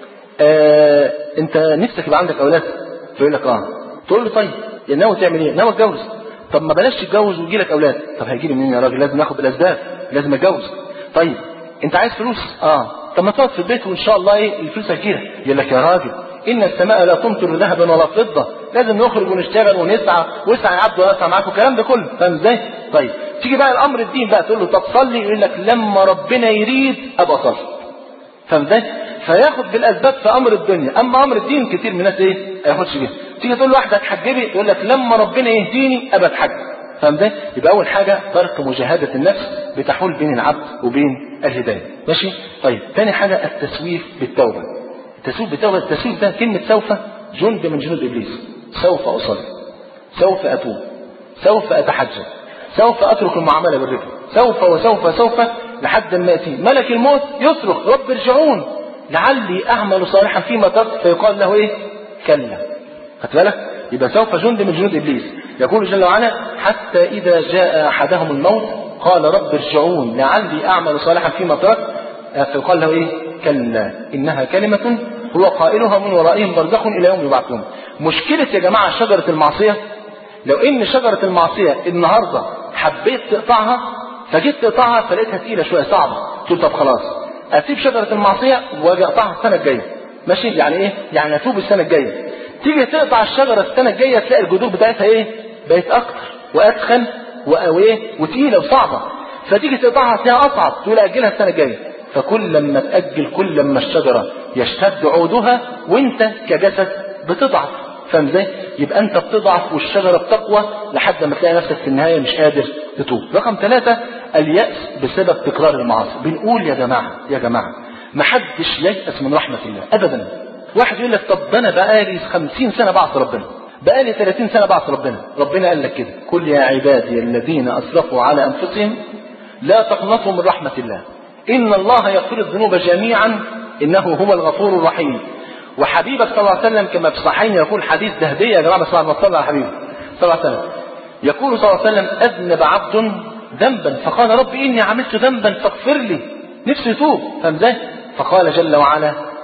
آه انت نفسك يبقى عندك اولاد؟ فيقول لك اه. تقول له طيب ناوي تعمل ايه؟ ناوي اتجوز. طب ما بلاش تتجوز ويجي لك اولاد. طب هيجي لي منين يا راجل؟ لازم اخد بالاسباب، لازم اتجوز. طيب انت عايز فلوس؟ اه. طب ما تقعد في البيت وان شاء الله ايه الفلوس هتجيلك. يقول لك يا راجل ان السماء لا تمطر ذهبا ولا فضه، لازم نخرج ونشتغل ونسعى، واسعى يا عبد واسعى معاك، والكلام ده كله. فاهم ازاي؟ طيب تيجي بقى الامر الدين بقى، تقول له طب صلي، يقول لك لما ربنا يريد ابقى اصلي. فاهم ازاي؟ فياخد بالاسباب في امر الدنيا، اما امر الدين كتير من الناس ايه؟ ما ياخدش بيها. تيجي تقول له واحده اتحجبي، يقول لك لما ربنا يهديني ابقى اتحجب. فاهم ازاي؟ يبقى اول حاجه ترك مجاهده النفس بتحول بين العبد وبين الهدايه. ماشي؟ طيب ثاني حاجه التسويف بالتوبه. التسويف بالتوبه، التسويف ده كلمه سوف جند من جنود ابليس. سوف اصلي، سوف اتوب، سوف اتحجب، سوف اترك المعامله بالربا، سوف وسوف سوف لحد ما ياتي ملك الموت يصرخ رب ارجعون لعلي اعمل صالحا فيما تركت، فيقال له ايه؟ كلا. خدت بالك؟ يبقى سوف جند من جنود ابليس. يقول جل وعلا: حتى اذا جاء احدهم الموت قال رب ارجعون لعلي اعمل صالحا فيما تركت، فيقال له ايه؟ كلا انها كلمه هو قائلها من ورائهم برزخ الى يوم يبعثون. مشكله يا جماعه شجره المعصيه، لو ان شجره المعصيه النهارده حبيت تقطعها، فجيت تقطعها فلقيتها تقيله شويه صعبه، تقول طب خلاص اسيب شجره المعصيه واجي اقطعها السنه الجايه. ماشي؟ يعني ايه؟ يعني اتوب السنه الجايه. تيجي تقطع الشجره السنه الجايه تلاقي الجذور بتاعتها ايه؟ بقت اكتر واتخن وايه وتقيله وصعبه. فتيجي تقطعها تلاقيها اصعب، تقول اجلها السنه الجايه. فكل لما تاجل كل لما الشجره يشتد عودها، وانت كجسد بتضعف. فاهم ازاي؟ يبقى انت بتضعف والشجره بتقوى لحد ما تلاقي نفسك في النهايه مش قادر تتوب. رقم ثلاثة اليأس بسبب تكرار المعاصي. بنقول يا جماعه يا جماعه ما حدش ييأس من رحمه الله ابدا. واحد يقول لك طب انا بقالي خمسين سنه بعصي ربنا، بقالي ثلاثين سنه بعصي ربنا. ربنا قال لك كده: قل يا عبادي الذين اسرفوا على انفسهم لا تقنطوا من رحمه الله ان الله يغفر الذنوب جميعا انه هو الغفور الرحيم. وحبيبك صلى الله عليه وسلم كما في الصحيحين يقول حديث ده هديه يا جماعه، صلى الله عليه وسلم حبيبي صلى الله عليه وسلم يقول صلى الله عليه وسلم: اذنب عبد ذنبا فقال رب اني عملت ذنبا فاغفر لي، نفسه يتوب. فاهم ازاي؟ فقال جل وعلا: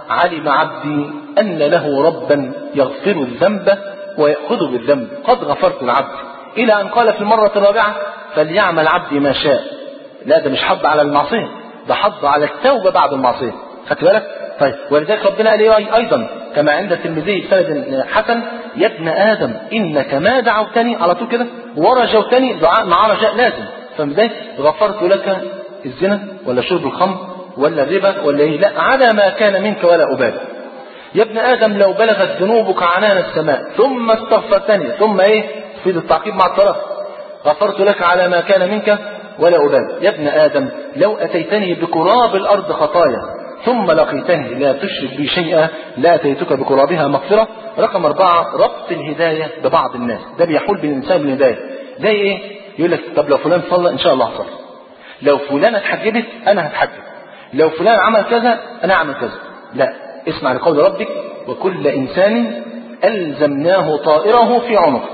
علم عبدي أن له ربا يغفر الذنب ويأخذ بالذنب قد غفرت العبد، إلى أن قال في المرة الرابعة فليعمل عبدي ما شاء. لا ده مش حض على المعصية، ده حض على التوبة بعد المعصية. خدت بالك؟ طيب ولذلك ربنا قال ايه أيضا كما عند الترمذي بسند حسن: يا ابن آدم إنك ما دعوتني، على طول كده ورجوتني، دعاء مع رجاء لازم. فمزاي غفرت لك الزنا ولا شرب الخمر ولا الربا ولا ايه، لا على ما كان منك ولا أبالي. يا ابن آدم لو بلغت ذنوبك عنان السماء ثم استغفرتني، ثم ايه في التعقيب مع الطرف، غفرت لك على ما كان منك ولا أبالي. يا ابن آدم لو أتيتني بقراب الأرض خطايا ثم لقيتني لا تشرك بي شيئا لا أتيتك بقرابها مغفرة. رقم أربعة ربط الهداية ببعض الناس، ده بيحول بين الإنسان بالهداية. زي إيه؟ يقول لك طب لو فلان صلى إن شاء الله هصلي، لو فلان اتحجبت أنا هتحجب، لو فلان عمل كذا أنا أعمل كذا. لا، اسمع لقول ربك: وكل إنسان ألزمناه طائره في عنقه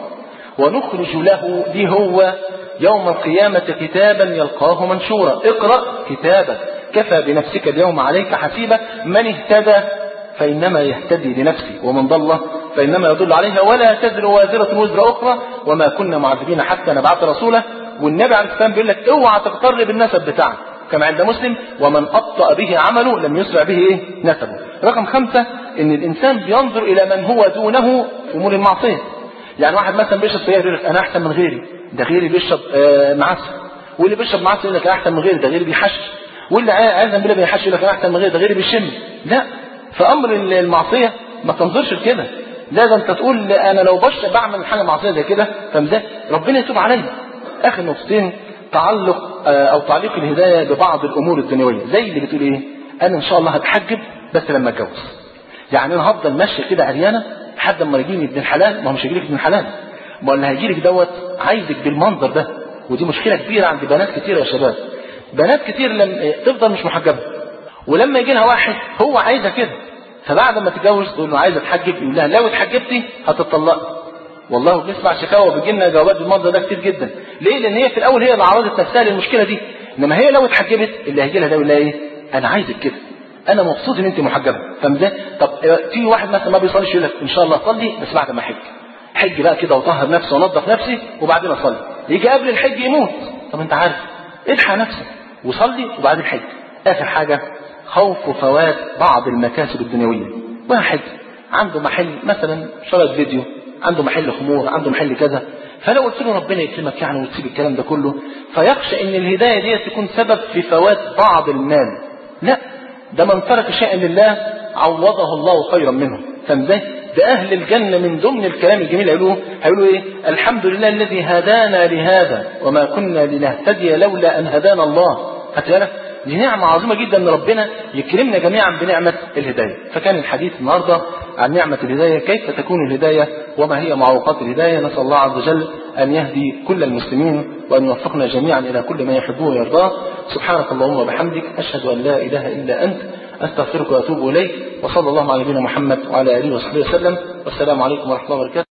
ونخرج له به هو يوم القيامة كتابا يلقاه منشورا اقرأ كتابك كفى بنفسك اليوم عليك حسيبا من اهتدى فإنما يهتدي لنفسه ومن ضل فإنما يضل عليها ولا تزر وازرة وزر أخرى وما كنا معذبين حتى نبعث رسولا. والنبي عليه السلام بيقول لك اوعى تقترب بالنسب بتاعك كما عند مسلم: ومن أبطأ به عمله لم يسرع به إيه نسبه. رقم خمسة إن الإنسان بينظر إلى من هو دونه في أمور المعصية. يعني واحد مثلا بيشرب سجاير يقول لك أنا أحسن من غيري، ده غيري بيشرب آه معسل، واللي بيشرب معسل يقول لك أنا أحسن من غيري، ده غيري بيحشش، واللي عايز بالله بيحشش يقول لك أنا أحسن من غيري، ده غيري بيشم. لا، فأمر المعصية ما تنظرش لكده، لازم انت تقول أنا لو بشرب بعمل حاجة معصية زي كده فمزاج ربنا يتوب عليا. آخر نقطتين تعلق آه أو تعليق الهداية ببعض الأمور الدنيوية، زي اللي بتقول إيه أنا إن شاء الله هتحجب بس لما أتجوز، يعني أنا هفضل ماشي كده عريانة لحد ما يجيني ابن الحلال. ما هو مش هيجيلك ابن الحلال، ما اللي هيجيلك دوت عايزك بالمنظر ده. ودي مشكلة كبيرة عند بنات كتير يا شباب، بنات كتير لما تفضل مش محجبة ولما يجي لها واحد هو عايزة كده، فبعد ما تتجوز تقول له عايزة اتحجب، يقول لها لو اتحجبتي هتطلقي. والله بنسمع شكاوى وبيجي لنا جوابات بالمنظر ده كتير جدا. ليه؟ لان هي في الاول هي اللي عرضت نفسها للمشكله دي، انما هي لو اتحجبت اللي هيجي لها ده يقول لها ايه انا عايزك كده، انا مبسوط ان انت محجبه. فاهم ازاي؟ طب في واحد مثلا ما بيصليش يقول لك ان شاء الله اصلي بس بعد ما احج، حج بقى كده وطهر نفسي وانضف نفسي وبعدين اصلي. يجي قبل الحج يموت. طب انت عارف الحق نفسك وصلي وبعدين حج. اخر حاجه خوف فوات بعض المكاسب الدنيويه. واحد عنده محل مثلا شرط فيديو، عنده محل خمور، عنده محل كذا، فلو قلت له ربنا يكرمك يعني وتسيب الكلام ده كله، فيخشى ان الهدايه دي تكون سبب في فوات بعض المال. لا، ده من ترك شيئا لله عوضه الله خيرا منه. فازاي؟ ده اهل الجنه من ضمن الكلام الجميل هيقولوا هيقولوا ايه الحمد لله الذي هدانا لهذا وما كنا لنهتدي لولا ان هدانا الله. هتلاقي دي نعمة عظيمة جدا ان ربنا يكرمنا جميعا بنعمة الهداية. فكان الحديث النهاردة عن نعمة الهداية، كيف تكون الهداية وما هي معوقات الهداية. نسأل الله عز وجل أن يهدي كل المسلمين وأن يوفقنا جميعا إلى كل ما يحبه ويرضاه. سبحانك اللهم وبحمدك، أشهد أن لا إله إلا أنت، أستغفرك وأتوب إليك، وصلى الله على نبينا محمد وعلى آله وصحبه وسلم، والسلام عليكم ورحمة الله وبركاته.